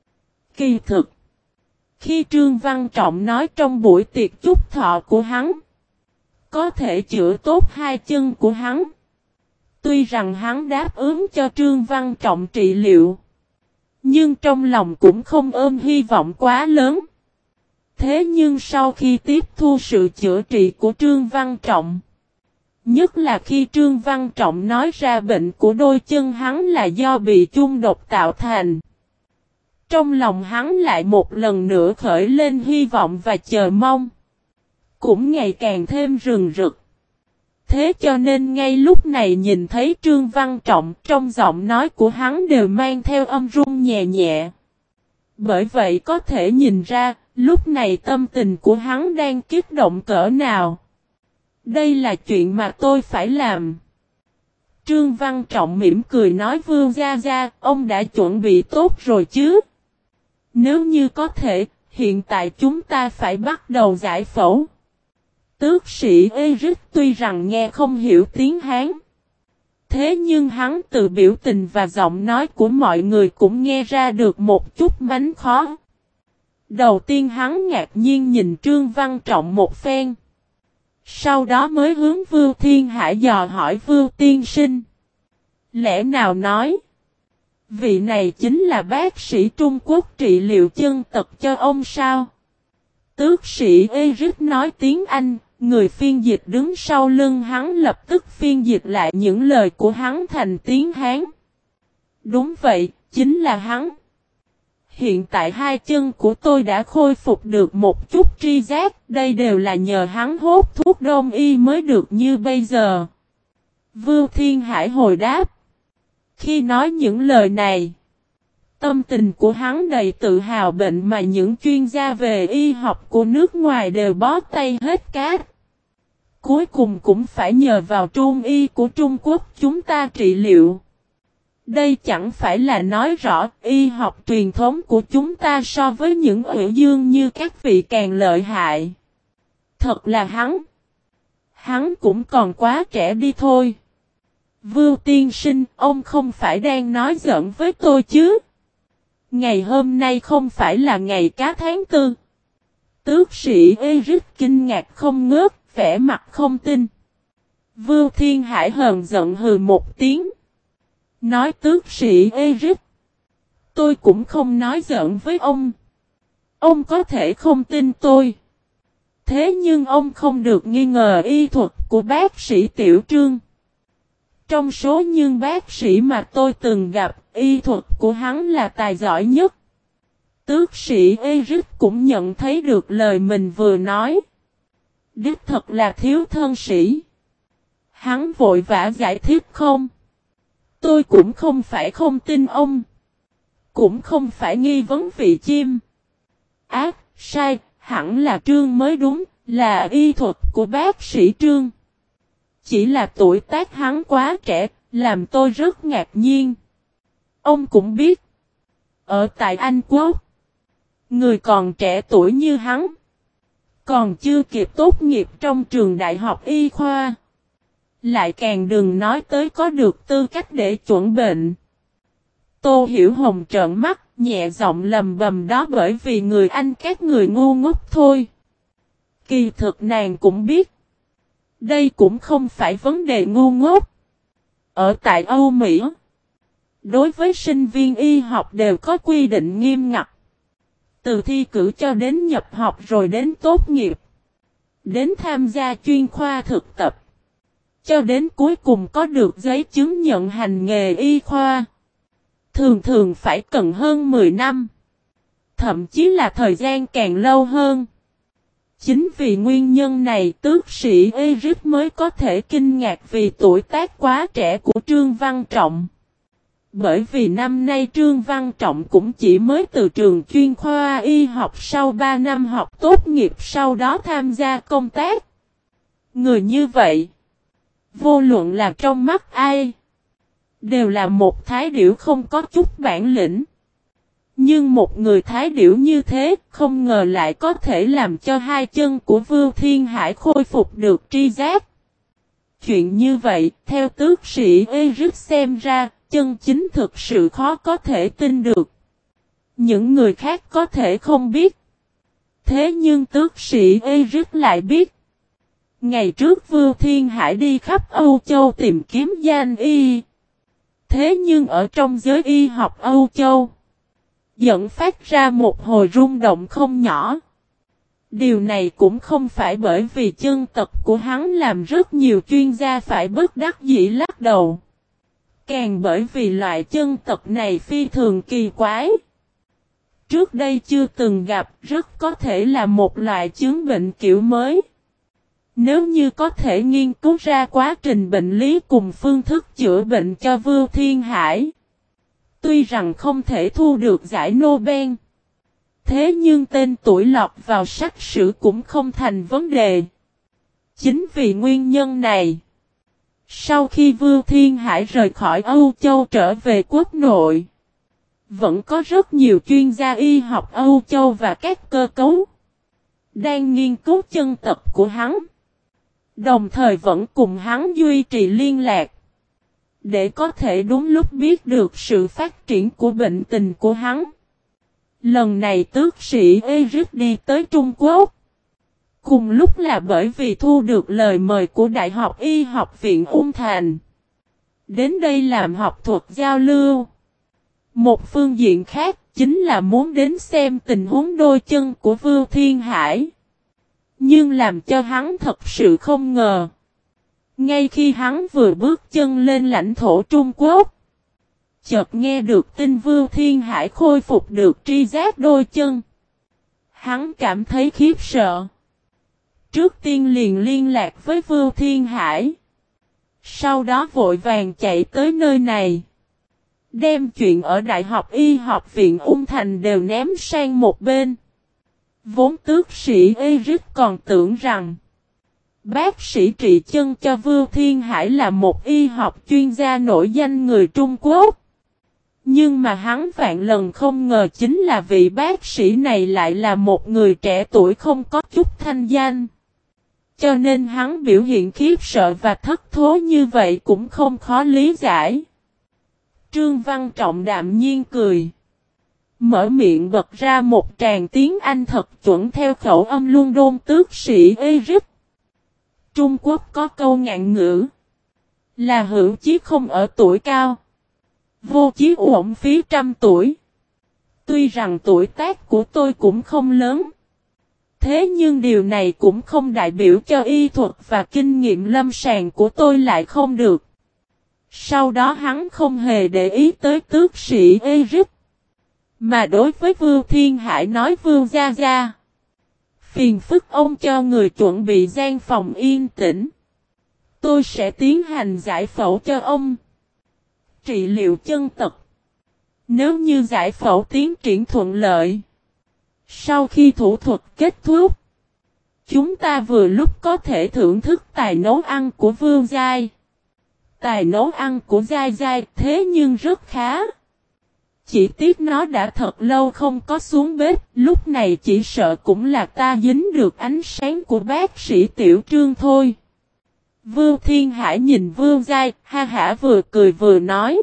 Kỳ thực, khi Trương Văn Trọng nói trong buổi tiệc chúc thọ của hắn, có thể chữa tốt hai chân của hắn. Tuy rằng hắn đáp ứng cho Trương Văn Trọng trị liệu, nhưng trong lòng cũng không ôm hy vọng quá lớn. Thế nhưng sau khi tiếp thu sự chữa trị của Trương Văn Trọng, nhất là khi Trương Văn Trọng nói ra bệnh của đôi chân hắn là do bị chung độc tạo thành, trong lòng hắn lại một lần nữa khởi lên hy vọng và chờ mong, cũng ngày càng thêm rừng rực. Thế cho nên ngay lúc này nhìn thấy Trương Văn Trọng, trong giọng nói của hắn đều mang theo âm rung nhẹ nhẹ. Bởi vậy có thể nhìn ra, lúc này tâm tình của hắn đang kích động cỡ nào. Đây là chuyện mà tôi phải làm. Trương Văn Trọng mỉm cười nói Vương Gia Gia, ông đã chuẩn bị tốt rồi chứ? Nếu như có thể, hiện tại chúng ta phải bắt đầu giải phẫu. Tước sĩ Eric tuy rằng nghe không hiểu tiếng Hán. Thế nhưng hắn từ biểu tình và giọng nói của mọi người cũng nghe ra được một chút mánh khó. Đầu tiên hắn ngạc nhiên nhìn Trương Văn Trọng một phen. Sau đó mới hướng Vương Thiên Hải dò hỏi Vương tiên sinh. Lẽ nào nói, vị này chính là bác sĩ Trung Quốc trị liệu chân tật cho ông sao? Tước sĩ Eric nói tiếng Anh, người phiên dịch đứng sau lưng hắn lập tức phiên dịch lại những lời của hắn thành tiếng Hán. Đúng vậy, chính là hắn. Hiện tại hai chân của tôi đã khôi phục được một chút tri giác, đây đều là nhờ hắn hốt thuốc đông y mới được như bây giờ. Vưu Thiên Hải hồi đáp. Khi nói những lời này, tâm tình của hắn đầy tự hào, bệnh mà những chuyên gia về y học của nước ngoài đều bó tay hết cát. Cuối cùng cũng phải nhờ vào trung y của Trung Quốc chúng ta trị liệu. Đây chẳng phải là nói rõ y học truyền thống của chúng ta so với những Uyển Dương như các vị càng lợi hại. Thật là hắn. Hắn cũng còn quá trẻ đi thôi. Vưu tiên sinh, ông không phải đang nói giỡn với tôi chứ? Ngày hôm nay không phải là ngày cá tháng tư. Tước sĩ Eric kinh ngạc không ngớt, vẻ mặt không tin. Vưu Thiên Hải hờn giận hừ một tiếng. Nói tước sĩ Eric. Tôi cũng không nói giỡn với ông. Ông có thể không tin tôi. Thế nhưng ông không được nghi ngờ y thuật của bác sĩ Tiểu Trương. Trong số những bác sĩ mà tôi từng gặp, y thuật của hắn là tài giỏi nhất. Tước sĩ Eric cũng nhận thấy được lời mình vừa nói. Đích thật là thiếu thân sĩ. Hắn vội vã giải thích không. Tôi cũng không phải không tin ông. Cũng không phải nghi vấn vị chim. Ác, sai, hẳn là Trương mới đúng, là y thuật của bác sĩ Trương. Chỉ là tuổi tác hắn quá trẻ, làm tôi rất ngạc nhiên. Ông cũng biết. Ở tại Anh Quốc, người còn trẻ tuổi như hắn, còn chưa kịp tốt nghiệp trong trường đại học y khoa. Lại càng đừng nói tới có được tư cách để chuẩn bệnh. Tô Hiểu Hồng trợn mắt, nhẹ giọng lầm bầm đó bởi vì người Anh các người ngu ngốc thôi. Kỳ thực nàng cũng biết. Đây cũng không phải vấn đề ngu ngốc. Ở tại Âu Mỹ, đối với sinh viên y học đều có quy định nghiêm ngặt. Từ thi cử cho đến nhập học rồi đến tốt nghiệp. Đến tham gia chuyên khoa thực tập. Cho đến cuối cùng có được giấy chứng nhận hành nghề y khoa. Thường thường phải cần hơn mười năm. Thậm chí là thời gian càng lâu hơn. Chính vì nguyên nhân này tước sĩ Eric mới có thể kinh ngạc vì tuổi tác quá trẻ của Trương Văn Trọng. Bởi vì năm nay Trương Văn Trọng cũng chỉ mới từ trường chuyên khoa y học sau ba năm học tốt nghiệp sau đó tham gia công tác. Người như vậy, vô luận là trong mắt ai, đều là một thái điểu không có chút bản lĩnh. Nhưng một người thái điểu như thế không ngờ lại có thể làm cho hai chân của Vưu Thiên Hải khôi phục được tri giác. Chuyện như vậy, theo tước sĩ Eric xem ra, chân chính thực sự khó có thể tin được. Những người khác có thể không biết. Thế nhưng tước sĩ Eric lại biết. Ngày trước Vưu Thiên Hải đi khắp Âu Châu tìm kiếm danh y. Thế nhưng ở trong giới y học Âu Châu, dẫn phát ra một hồi rung động không nhỏ. Điều này cũng không phải bởi vì chân tật của hắn làm rất nhiều chuyên gia phải bất đắc dĩ lắc đầu. Càng bởi vì loại chân tật này phi thường kỳ quái. Trước đây chưa từng gặp, rất có thể là một loại chứng bệnh kiểu mới. Nếu như có thể nghiên cứu ra quá trình bệnh lý cùng phương thức chữa bệnh cho Vưu Thiên Hải, tuy rằng không thể thu được giải Nobel, thế nhưng tên tuổi lọt vào sách sử cũng không thành vấn đề. Chính vì nguyên nhân này, sau khi Vưu Thiên Hải rời khỏi Âu Châu trở về quốc nội, vẫn có rất nhiều chuyên gia y học Âu Châu và các cơ cấu đang nghiên cứu chân tật của hắn. Đồng thời vẫn cùng hắn duy trì liên lạc, để có thể đúng lúc biết được sự phát triển của bệnh tình của hắn. Lần này tước sĩ Eric đi tới Trung Quốc. Cùng lúc là bởi vì thu được lời mời của Đại học Y học viện Ung Thành. Đến đây làm học thuật giao lưu. Một phương diện khác chính là muốn đến xem tình huống đôi chân của Vưu Thiên Hải. Nhưng làm cho hắn thật sự không ngờ. Ngay khi hắn vừa bước chân lên lãnh thổ Trung Quốc, Chợt nghe được tin Vưu Thiên Hải khôi phục được tri giác đôi chân. Hắn cảm thấy khiếp sợ. Trước tiên liền liên lạc với Vưu Thiên Hải. Sau đó vội vàng chạy tới nơi này. Đem chuyện ở Đại học Y học viện Ung Thành đều ném sang một bên. Vốn tước sĩ Eric còn tưởng rằng bác sĩ trị chân cho Vưu Thiên Hải là một y học chuyên gia nổi danh người Trung Quốc. Nhưng mà hắn vạn lần không ngờ chính là vị bác sĩ này lại là một người trẻ tuổi không có chút thanh danh. Cho nên hắn biểu hiện khiếp sợ và thất thố như vậy cũng không khó lý giải. Trương Văn Trọng đạm nhiên cười. Mở miệng bật ra một tràng tiếng Anh thật chuẩn theo khẩu âm luân đôn tước sĩ Eric. Trung Quốc có câu ngạn ngữ là hữu chí không ở tuổi cao, vô chí uổng phí trăm tuổi. Tuy rằng tuổi tác của tôi cũng không lớn, thế nhưng điều này cũng không đại biểu cho y thuật và kinh nghiệm lâm sàng của tôi lại không được. Sau đó hắn không hề để ý tới tước sĩ Eric, mà đối với Vưu Thiên Hải nói: Vưu gia gia, phiền phức ông cho người chuẩn bị gian phòng yên tĩnh. Tôi sẽ tiến hành giải phẫu cho ông. Trị liệu chân tật. Nếu như giải phẫu tiến triển thuận lợi, sau khi thủ thuật kết thúc, chúng ta vừa lúc có thể thưởng thức tài nấu ăn của Vưu Giai. Tài nấu ăn của Giai Giai thế nhưng rất khá. Chỉ tiếc nó đã thật lâu không có xuống bếp, lúc này chỉ sợ cũng là ta dính được ánh sáng của bác sĩ Tiểu Trương thôi. Vưu Thiên Hải nhìn Vưu Giai, ha hả vừa cười vừa nói.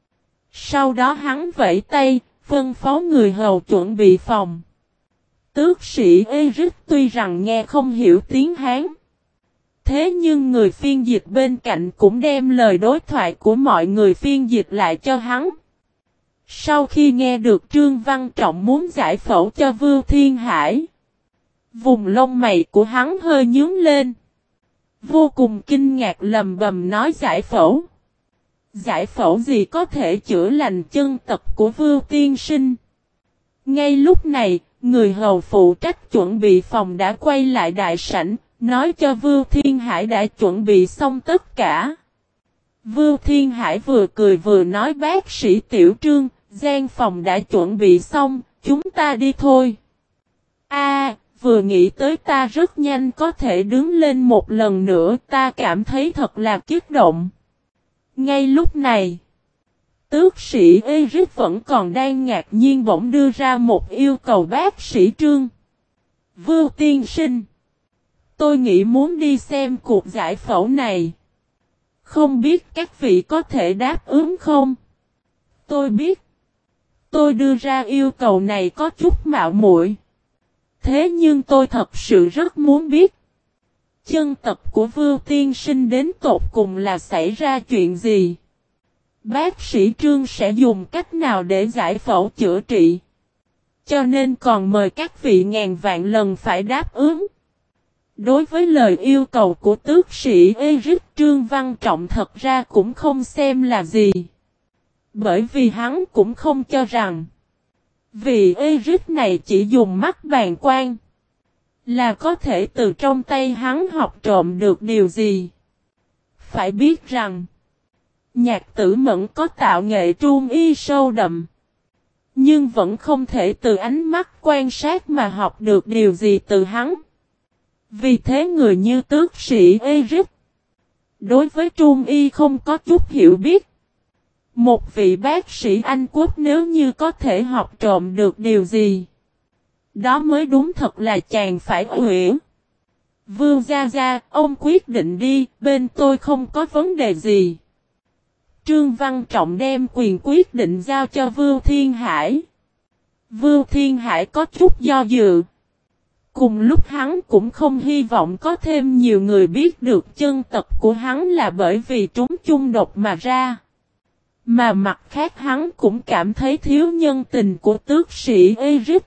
Sau đó hắn vẫy tay, phân phó người hầu chuẩn bị phòng. Tước sĩ Eric tuy rằng nghe không hiểu tiếng Hán, thế nhưng người phiên dịch bên cạnh cũng đem lời đối thoại của mọi người phiên dịch lại cho hắn. Sau khi nghe được Trương Văn Trọng muốn giải phẫu cho Vưu Thiên Hải, vùng lông mày của hắn hơi nhướng lên. Vô cùng kinh ngạc lầm bầm nói: giải phẫu? Giải phẫu gì có thể chữa lành chân tật của Vưu tiên sinh? Ngay lúc này, người hầu phụ trách chuẩn bị phòng đã quay lại đại sảnh, nói cho Vưu Thiên Hải đã chuẩn bị xong tất cả. Vưu Thiên Hải vừa cười vừa nói: bác sĩ Tiểu Trương, gian phòng đã chuẩn bị xong, chúng ta đi thôi. A, vừa nghĩ tới ta rất nhanh có thể đứng lên một lần nữa, ta cảm thấy thật là kích động. Ngay lúc này, tước sĩ Eric vẫn còn đang ngạc nhiên bỗng đưa ra một yêu cầu: bác sĩ Trương, Vưu tiên sinh, tôi nghĩ muốn đi xem cuộc giải phẫu này. Không biết các vị có thể đáp ứng không? Tôi biết, tôi đưa ra yêu cầu này có chút mạo muội. Thế nhưng tôi thật sự rất muốn biết, chân tật của Vưu tiên sinh đến tột cùng là xảy ra chuyện gì? Bác sĩ Trương sẽ dùng cách nào để giải phẫu chữa trị? Cho nên còn mời các vị ngàn vạn lần phải đáp ứng. Đối với lời yêu cầu của tước sĩ Eric, Trương Văn Trọng thật ra cũng không xem là gì. Bởi vì hắn cũng không cho rằng vị Eric này chỉ dùng mắt bàng quan là có thể từ trong tay hắn học trộm được điều gì. Phải biết rằng, Nhạc Tử Mẫn có tạo nghệ trung y sâu đậm, nhưng vẫn không thể từ ánh mắt quan sát mà học được điều gì từ hắn. Vì thế người như tước sĩ Eric, đối với trung y không có chút hiểu biết. Một vị bác sĩ Anh quốc nếu như có thể học trộm được điều gì, đó mới đúng thật là chàng phải uyển. Vưu gia gia, ông quyết định đi, bên tôi không có vấn đề gì. Trương Văn Trọng đem quyền quyết định giao cho Vưu Thiên Hải. Vưu Thiên Hải có chút do dự. Cùng lúc hắn cũng không hy vọng có thêm nhiều người biết được chân tật của hắn là bởi vì trúng chung độc mà ra. Mà mặt khác hắn cũng cảm thấy thiếu nhân tình của tước sĩ Eric.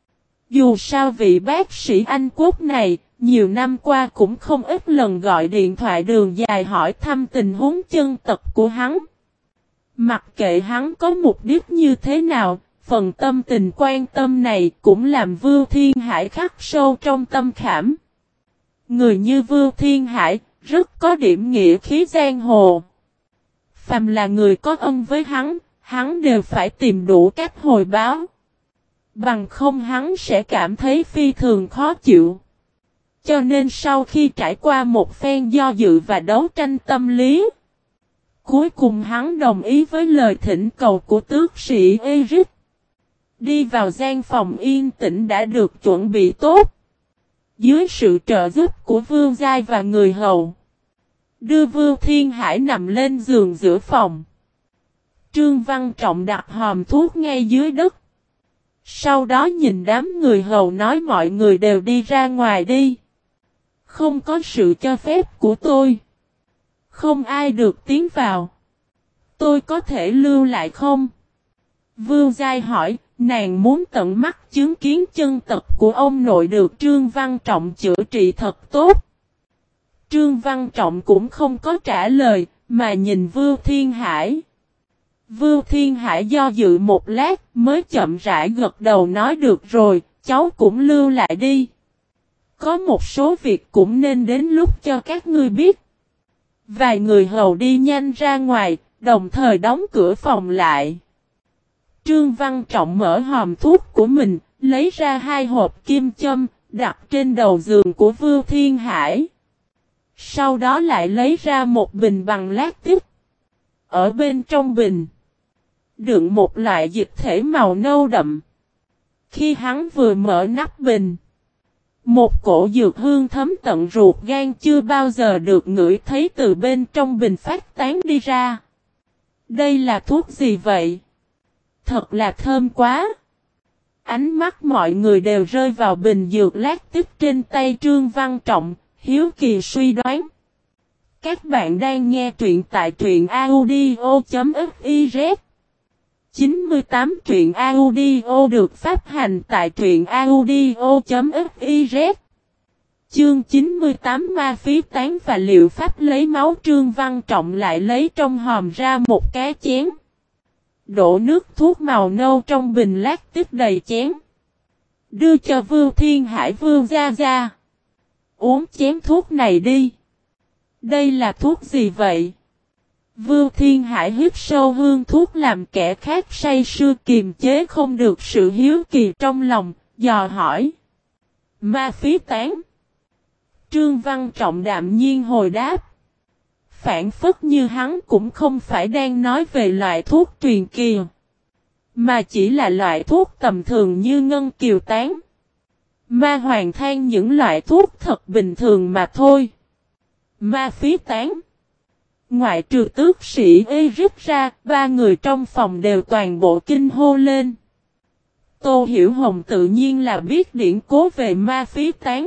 Dù sao vị bác sĩ Anh quốc này, nhiều năm qua cũng không ít lần gọi điện thoại đường dài hỏi thăm tình huống chân tật của hắn. Mặc kệ hắn có mục đích như thế nào, phần tâm tình quan tâm này cũng làm Vưu Thiên Hải khắc sâu trong tâm khảm. Người như Vưu Thiên Hải, rất có điểm nghĩa khí giang hồ. Phàm là người có ân với hắn, hắn đều phải tìm đủ cách hồi báo. Bằng không hắn sẽ cảm thấy phi thường khó chịu. Cho nên sau khi trải qua một phen do dự và đấu tranh tâm lý, cuối cùng hắn đồng ý với lời thỉnh cầu của tước sĩ Eric. Đi vào gian phòng yên tĩnh đã được chuẩn bị tốt. Dưới sự trợ giúp của Vương Giai và người hầu, đưa Vưu Thiên Hải nằm lên giường giữa phòng. Trương Văn Trọng đặt hòm thuốc ngay dưới đất. Sau đó nhìn đám người hầu nói mọi người đều đi ra ngoài đi. Không có sự cho phép của tôi, không ai được tiến vào. Tôi có thể lưu lại không? Vưu Giai hỏi, nàng muốn tận mắt chứng kiến chân tật của ông nội được Trương Văn Trọng chữa trị thật tốt. Trương Văn Trọng cũng không có trả lời, mà nhìn Vưu Thiên Hải. Vưu Thiên Hải do dự một lát mới chậm rãi gật đầu nói được rồi, cháu cũng lưu lại đi. Có một số việc cũng nên đến lúc cho các ngươi biết. Vài người hầu đi nhanh ra ngoài, đồng thời đóng cửa phòng lại. Trương Văn Trọng mở hòm thuốc của mình, lấy ra hai hộp kim châm, đặt trên đầu giường của Vưu Thiên Hải. Sau đó lại lấy ra một bình bằng lát tích. Ở bên trong bình, đựng một loại dịch thể màu nâu đậm. Khi hắn vừa mở nắp bình, một cổ dược hương thấm tận ruột gan chưa bao giờ được ngửi thấy từ bên trong bình phát tán đi ra. Đây là thuốc gì vậy? Thật là thơm quá. Ánh mắt mọi người đều rơi vào bình dược lát tích trên tay Trương Văn Trọng, hiếu kỳ suy đoán. Các bạn đang nghe truyện tại truyện audio.fiz. chín mươi tám truyện audio được phát hành tại truyện audio.fiz. Chương chín mươi tám ma phí tán và liệu pháp lấy máu. Trương Văn Trọng lại lấy trong hòm ra một cái chén. Đổ nước thuốc màu nâu trong bình lát tích đầy chén. Đưa cho Vưu Thiên Hải. Vưu gia gia, uống chén thuốc này đi. Đây là thuốc gì vậy? Vưu Thiên Hải hít sâu hương thuốc làm kẻ khác say sưa kiềm chế không được sự hiếu kỳ trong lòng, dò hỏi. Ma phí tán. Trương Văn Trọng đạm nhiên hồi đáp. Phản phất như hắn cũng không phải đang nói về loại thuốc truyền kỳ, mà chỉ là loại thuốc tầm thường như ngân kiều tán, ma hoàng than, những loại thuốc thật bình thường mà thôi. Ma phí tán. Ngoại trừ tước sĩ Eric ra, ba người trong phòng đều toàn bộ kinh hô lên. Tô Hiểu Hồng tự nhiên là biết điển cố về ma phí tán.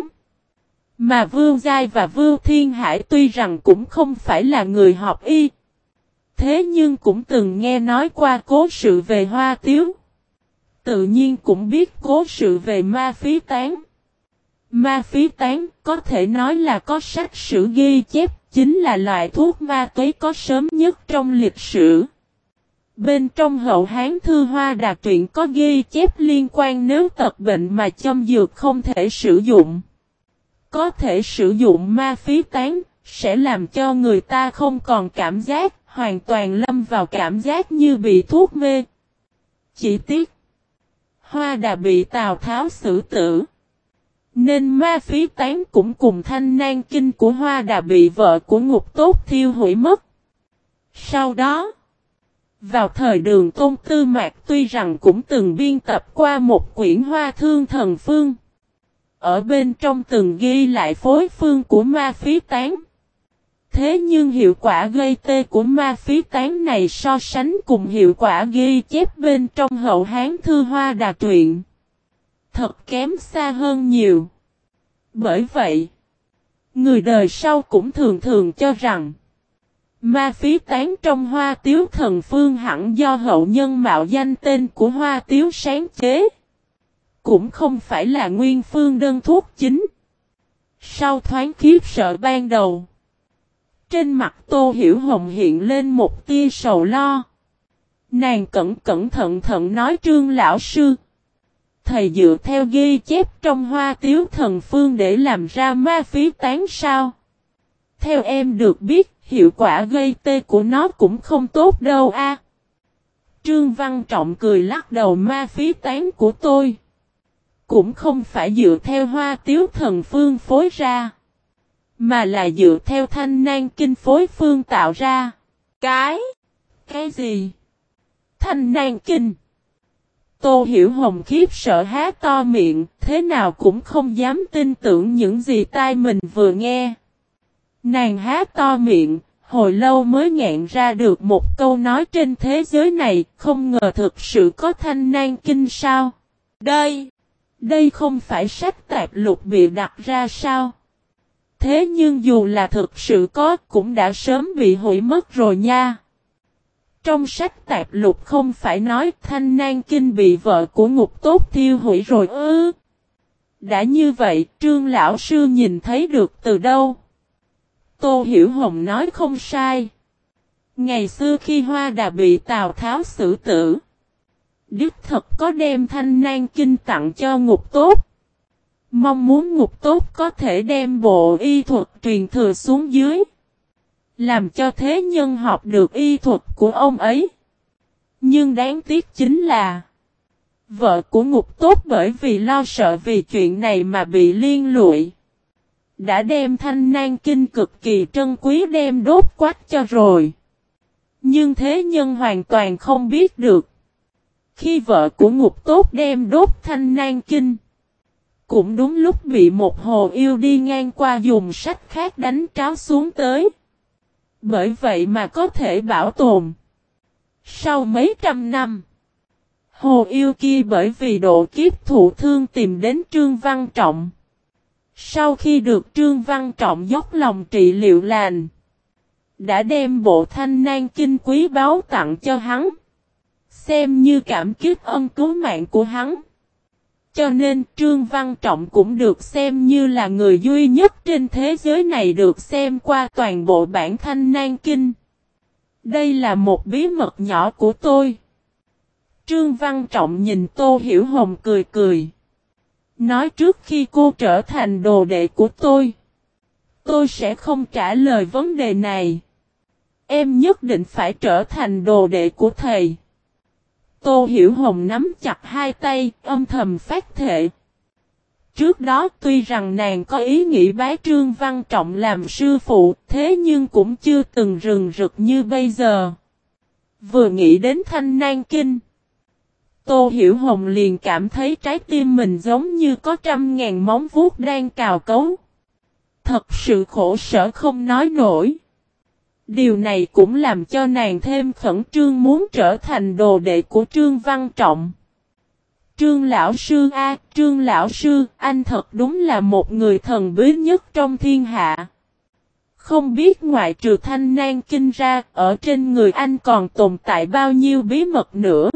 Mà Vưu Giai và Vưu Thiên Hải tuy rằng cũng không phải là người học y, thế nhưng cũng từng nghe nói qua cố sự về hoa tiếu. Tự nhiên cũng biết cố sự về ma phí tán. Ma phí tán có thể nói là có sách sử ghi chép, chính là loại thuốc ma túy có sớm nhất trong lịch sử. Bên trong Hậu Hán Thư Hoa Đà truyện có ghi chép liên quan nếu tật bệnh mà châm dược không thể sử dụng. Có thể sử dụng ma phí tán, sẽ làm cho người ta không còn cảm giác, hoàn toàn lâm vào cảm giác như bị thuốc mê. Chỉ tiếc, Hoa Đà bị Tào Tháo xử tử, nên ma phí tán cũng cùng thanh nan kinh của Hoa Đà bị vợ của Ngục Tốt thiêu hủy mất. Sau đó, vào thời Đường Tôn Tư Mạc tuy rằng cũng từng biên tập qua một quyển Hoa Thương Thần Phương. Ở bên trong từng ghi lại phối phương của ma phí tán. Thế nhưng hiệu quả gây tê của ma phí tán này so sánh cùng hiệu quả ghi chép bên trong Hậu Hán Thư Hoa Đà truyện, thật kém xa hơn nhiều. Bởi vậy, người đời sau cũng thường thường cho rằng ma phí tán trong Hoa Tiếu Thần Phương hẳn do hậu nhân mạo danh tên của Hoa Tiếu sáng chế, cũng không phải là nguyên phương đơn thuốc chính. Sau thoáng khiếp sợ ban đầu, trên mặt Tô Hiểu Hồng hiện lên một tia sầu lo. Nàng cẩn cẩn thận thận nói Trương lão sư. Thầy dựa theo ghi chép trong Hoa Tiếu Thần Phương để làm ra ma phí tán sao? Theo em được biết, hiệu quả gây tê của nó cũng không tốt đâu a. Trương Văn Trọng cười lắc đầu, ma phí tán của tôi cũng không phải dựa theo Hoa Tiếu Thần Phương phối ra, mà là dựa theo Thanh Nan Kinh phối phương tạo ra. Cái? Cái gì? Thanh Nan Kinh? Tô Hiểu Hồng khiếp sợ há to miệng, thế nào cũng không dám tin tưởng những gì tai mình vừa nghe. Nàng há to miệng, hồi lâu mới nghẹn ra được một câu nói, trên thế giới này không ngờ thực sự có Thanh Nan Kinh sao? Đây, đây không phải sách tạp lục bị đặt ra sao? Thế nhưng dù là thực sự có cũng đã sớm bị hủy mất rồi nha. Trong sách tạp lục không phải nói Thanh Nan Kinh bị vợ của Ngục Tốt thiêu hủy rồi ư? Đã như vậy, Trương lão sư nhìn thấy được từ đâu? Tô Hiểu Hồng nói không sai. Ngày xưa khi Hoa Đà bị Tào Tháo xử tử, đích thật có đem Thanh Nan Kinh tặng cho Ngục Tốt, mong muốn Ngục Tốt có thể đem bộ y thuật truyền thừa xuống dưới, làm cho thế nhân học được y thuật của ông ấy. Nhưng đáng tiếc chính là vợ của Ngục Tốt bởi vì lo sợ vì chuyện này mà bị liên lụy, đã đem Thanh Nan Kinh cực kỳ trân quý đem đốt quách cho rồi. Nhưng thế nhân hoàn toàn không biết được, khi vợ của Ngục Tốt đem đốt Thanh Nan Kinh, cũng đúng lúc bị một hồ yêu đi ngang qua dùng sách khác đánh tráo xuống tới. Bởi vậy mà có thể bảo tồn. Sau mấy trăm năm, hồ yêu kia bởi vì độ kiếp thụ thương tìm đến Trương Văn Trọng. Sau khi được Trương Văn Trọng dốc lòng trị liệu lành, đã đem bộ Thanh Nan Kinh quý báu tặng cho hắn, xem như cảm kích ân cứu mạng của hắn. Cho nên Trương Văn Trọng cũng được xem như là người duy nhất trên thế giới này được xem qua toàn bộ bản Thanh Nan Kinh. Đây là một bí mật nhỏ của tôi. Trương Văn Trọng nhìn Tô Hiểu Hồng cười cười. Nói trước khi cô trở thành đồ đệ của tôi, tôi sẽ không trả lời vấn đề này. Em nhất định phải trở thành đồ đệ của thầy. Tô Hiểu Hồng nắm chặt hai tay, âm thầm phát thệ. Trước đó tuy rằng nàng có ý nghĩ bái Trương Văn Trọng làm sư phụ, thế nhưng cũng chưa từng rừng rực như bây giờ. Vừa nghĩ đến Thanh Nan Kinh, Tô Hiểu Hồng liền cảm thấy trái tim mình giống như có trăm ngàn móng vuốt đang cào cấu. Thật sự khổ sở không nói nổi. Điều này cũng làm cho nàng thêm khẩn trương muốn trở thành đồ đệ của Trương Văn Trọng. Trương lão sư a, Trương lão sư, anh thật đúng là một người thần bí nhất trong thiên hạ. Không biết ngoại trừ Thanh Nan Kinh ra, ở trên người anh còn tồn tại bao nhiêu bí mật nữa.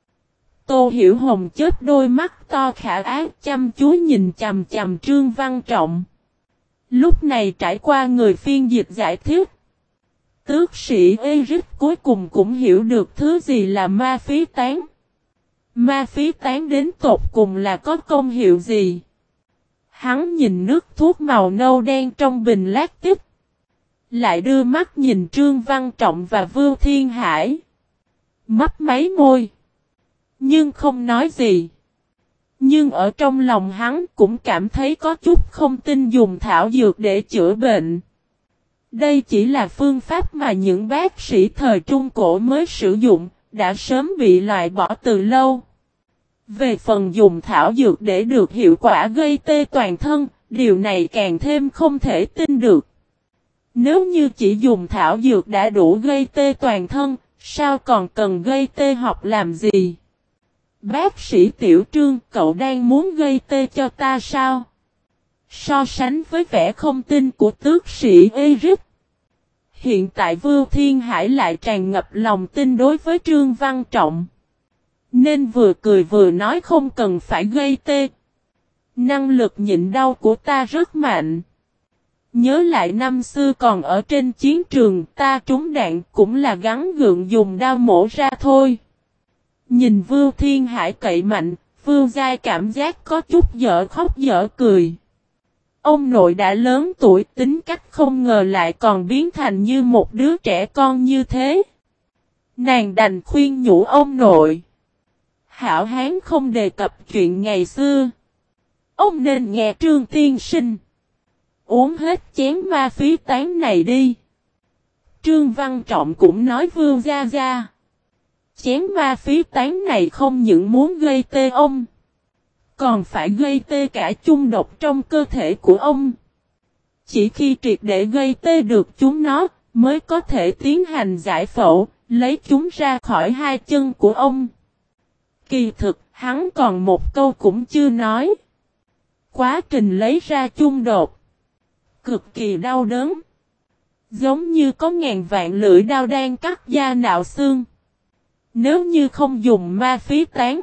Tô Hiểu Hồng chớp đôi mắt to khả ác chăm chú nhìn chằm chằm Trương Văn Trọng. Lúc này trải qua người phiên dịch giải thích, tước sĩ Eric cuối cùng cũng hiểu được thứ gì là ma phí tán. Ma phí tán đến tột cùng là có công hiệu gì? Hắn nhìn nước thuốc màu nâu đen trong bình lát tích, lại đưa mắt nhìn Trương Văn Trọng và Vưu Thiên Hải. Mấp máy môi, nhưng không nói gì. Nhưng ở trong lòng hắn cũng cảm thấy có chút không tin dùng thảo dược để chữa bệnh. Đây chỉ là phương pháp mà những bác sĩ thời Trung Cổ mới sử dụng, đã sớm bị loại bỏ từ lâu. Về phần dùng thảo dược để được hiệu quả gây tê toàn thân, điều này càng thêm không thể tin được. Nếu như chỉ dùng thảo dược đã đủ gây tê toàn thân, sao còn cần gây tê học làm gì? Bác sĩ Tiểu Trương, cậu đang muốn gây tê cho ta sao? So sánh với vẻ không tin của tước sĩ Eric, hiện tại Vưu Thiên Hải lại tràn ngập lòng tin đối với Trương Văn Trọng. Nên vừa cười vừa nói không cần phải gây tê. Năng lực nhịn đau của ta rất mạnh. Nhớ lại năm xưa còn ở trên chiến trường, ta trúng đạn cũng là gắng gượng dùng đao mổ ra thôi. Nhìn Vưu Thiên Hải cậy mạnh, Vưu Giai cảm giác có chút dở khóc dở cười. Ông nội đã lớn tuổi, tính cách không ngờ lại còn biến thành như một đứa trẻ con như thế. Nàng đành khuyên nhủ ông nội. Hảo hán không đề cập chuyện ngày xưa. Ông nên nghe Trương tiên sinh. Uống hết chén ma phí tán này đi. Trương Văn Trọng cũng nói Vưu Gia Gia. Chén ma phí tán này không những muốn gây tê ông, còn phải gây tê cả chung độc trong cơ thể của ông. Chỉ khi triệt để gây tê được chúng nó, mới có thể tiến hành giải phẫu, lấy chúng ra khỏi hai chân của ông. Kỳ thực, hắn còn một câu cũng chưa nói. Quá trình lấy ra chung độc cực kỳ đau đớn. Giống như có ngàn vạn lưỡi đao đang cắt da nạo xương. Nếu như không dùng ma phí tán,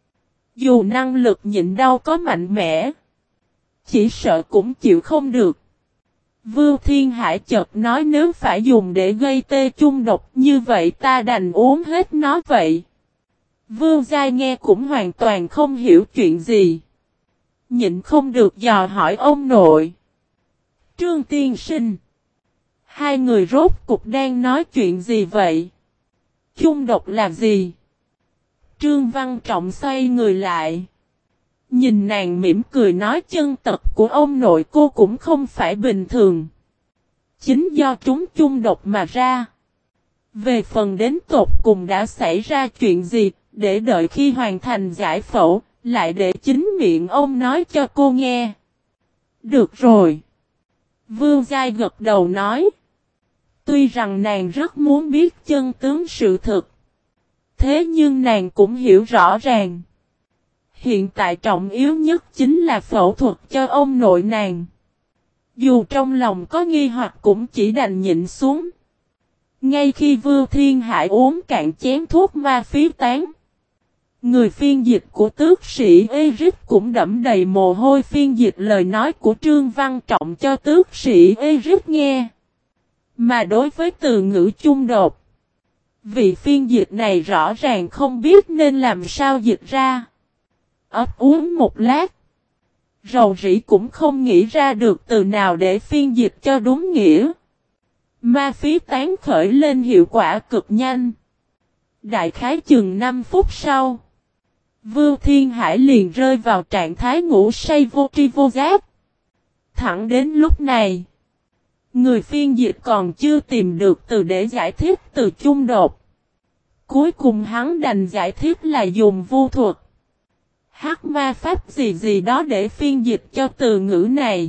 dù năng lực nhịn đau có mạnh mẽ, chỉ sợ cũng chịu không được. Vưu Thiên Hải chợt nói nếu phải dùng để gây tê chung độc như vậy ta đành uống hết nó vậy. Vưu Giai nghe cũng hoàn toàn không hiểu chuyện gì. Nhịn không được dò hỏi ông nội. Trương tiên sinh. Hai người rốt cục đang nói chuyện gì vậy? Chung độc là gì? Trương Văn Trọng xoay người lại. Nhìn nàng mỉm cười nói chân tật của ông nội cô cũng không phải bình thường. Chính do chúng chung độc mà ra. Về phần đến tột cùng đã xảy ra chuyện gì, để đợi khi hoàn thành giải phẫu, lại để chính miệng ông nói cho cô nghe. Được rồi. Vưu Giai gật đầu nói. Tuy rằng nàng rất muốn biết chân tướng sự thực. Thế nhưng nàng cũng hiểu rõ ràng. Hiện tại trọng yếu nhất chính là phẫu thuật cho ông nội nàng. Dù trong lòng có nghi hoặc cũng chỉ đành nhịn xuống. Ngay khi Vưu Thiên Hải uống cạn chén thuốc ma phí tán, người phiên dịch của tước sĩ Eric cũng đẫm đầy mồ hôi phiên dịch lời nói của Trương Văn Trọng cho tước sĩ Eric nghe. Mà đối với từ ngữ chung đột, vị phiên dịch này rõ ràng không biết nên làm sao dịch ra. Ấp uống một lát, rầu rĩ cũng không nghĩ ra được từ nào để phiên dịch cho đúng nghĩa. Ma phí tán khởi lên hiệu quả cực nhanh. Đại khái chừng năm phút sau, Vưu Thiên Hải liền rơi vào trạng thái ngủ say vô tri vô giác. Thẳng đến lúc này, người phiên dịch còn chưa tìm được từ để giải thích từ chung đột. Cuối cùng hắn đành giải thích là dùng vu thuật, hắc ma pháp gì gì đó để phiên dịch cho từ ngữ này.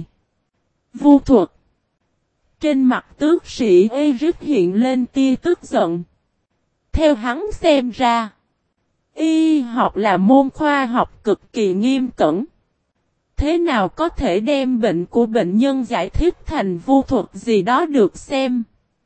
Vu thuật. Trên mặt tước sĩ Eric hiện lên tia tức giận. Theo hắn xem ra, y học là môn khoa học cực kỳ nghiêm cẩn. Thế nào có thể đem bệnh của bệnh nhân giải thích thành vu thuật gì đó được xem.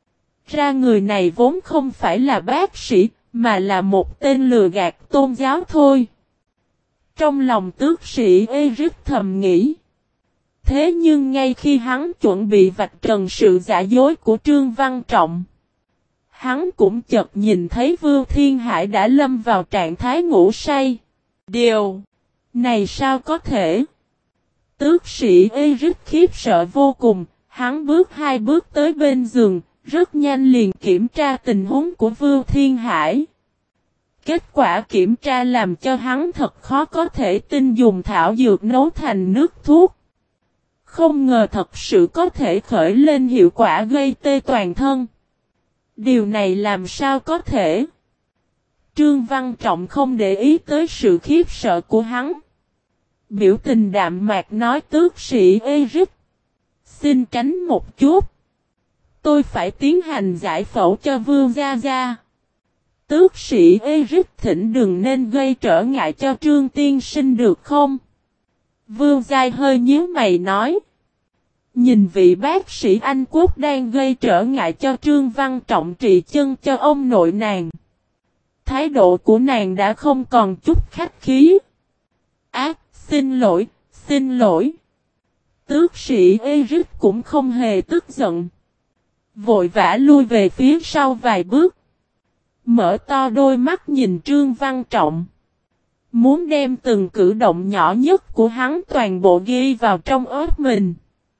Ra người này vốn không phải là bác sĩ, mà là một tên lừa gạt tôn giáo thôi. Trong lòng tước sĩ Eric thầm nghĩ. Thế nhưng ngay khi hắn chuẩn bị vạch trần sự giả dối của Trương Văn Trọng, hắn cũng chợt nhìn thấy Vưu Thiên Hải đã lâm vào trạng thái ngủ say. Điều này sao có thể? Tước sĩ Eric khiếp sợ vô cùng, hắn bước hai bước tới bên giường, rất nhanh liền kiểm tra tình huống của Vưu Thiên Hải. Kết quả kiểm tra làm cho hắn thật khó có thể tin dùng thảo dược nấu thành nước thuốc. Không ngờ thật sự có thể khởi lên hiệu quả gây tê toàn thân. Điều này làm sao có thể? Trương Văn Trọng không để ý tới sự khiếp sợ của hắn. Biểu tình đạm mạc nói tước sĩ Eric. Xin tránh một chút. Tôi phải tiến hành giải phẫu cho Vưu Gia Gia. Tước sĩ Eric thỉnh đừng nên gây trở ngại cho Trương tiên sinh được không? Vưu Giai hơi nhíu mày nói. Nhìn vị bác sĩ Anh Quốc đang gây trở ngại cho Trương Văn Trọng trị chân cho ông nội nàng. Thái độ của nàng đã không còn chút khách khí. Ác, xin lỗi, xin lỗi. Tước sĩ Eric cũng không hề tức giận. Vội vã lui về phía sau vài bước. Mở to đôi mắt nhìn Trương Văn Trọng. Muốn đem từng cử động nhỏ nhất của hắn toàn bộ ghi vào trong óc mình.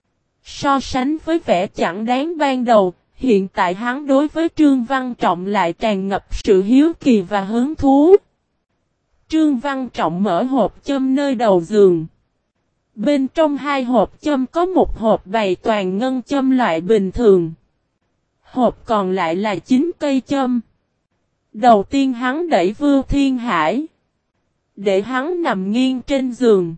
So sánh với vẻ chẳng đáng ban đầu, hiện tại hắn đối với Trương Văn Trọng lại tràn ngập sự hiếu kỳ và hứng thú. Trương Văn Trọng mở hộp châm nơi đầu giường. Bên trong hai hộp châm có một hộp bày toàn ngân châm loại bình thường. Hộp còn lại là chín cây châm. Đầu tiên hắn đẩy Vưu Thiên Hải. Để hắn nằm nghiêng trên giường.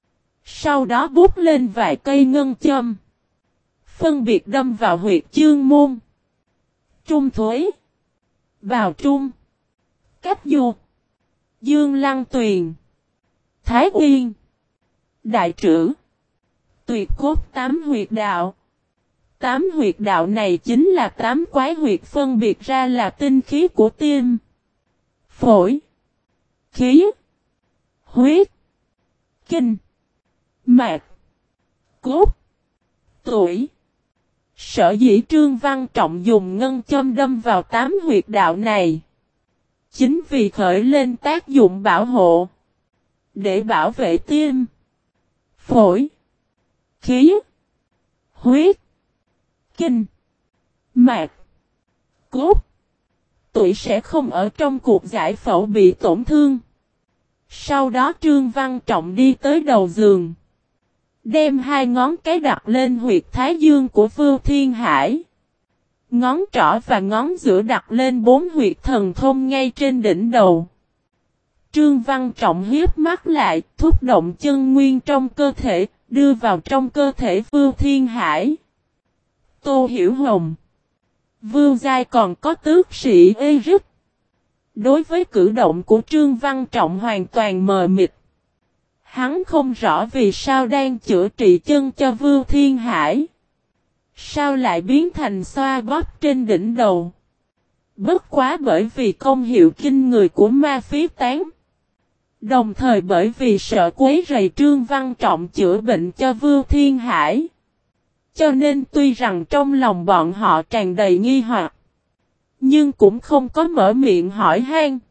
Sau đó bút lên vài cây ngân châm. Phân biệt đâm vào huyệt chương môn. Trung Thối. Bào Trung. Cách Du. Dương Lăng Tuyền. Thái Uyên. Đại Trữ. Tuyệt cốt tám huyệt đạo. Tám huyệt đạo này chính là tám quái huyệt phân biệt ra là tinh khí của tim, phổi, khí, huyết, kinh, mạch, cốt, tủy. Sở dĩ Trương Văn Trọng dùng ngân châm đâm vào tám huyệt đạo này, chính vì khởi lên tác dụng bảo hộ, để bảo vệ tim, phổi, khí, huyết, kinh, mạch, cốt, tủy sẽ không ở trong cuộc giải phẫu bị tổn thương. Sau đó Trương Văn Trọng đi tới đầu giường. Đem hai ngón cái đặt lên huyệt thái dương của Vưu Thiên Hải. Ngón trỏ và ngón giữa đặt lên bốn huyệt thần thông ngay trên đỉnh đầu. Trương Văn Trọng hiếp mắt lại, thúc động chân nguyên trong cơ thể, đưa vào trong cơ thể Vưu Thiên Hải. Tô Hiểu Hồng. Vưu Giai còn có tước sĩ Eric. Đối với cử động của Trương Văn Trọng hoàn toàn mờ mịt. Hắn không rõ vì sao đang chữa trị chân cho Vưu Thiên Hải. Sao lại biến thành xoa bóp trên đỉnh đầu. Bất quá bởi vì công hiệu kinh người của ma phí tán. Đồng thời bởi vì sợ quấy rầy Trương Văn Trọng chữa bệnh cho Vưu Thiên Hải. Cho nên tuy rằng trong lòng bọn họ tràn đầy nghi hoặc, nhưng cũng không có mở miệng hỏi han.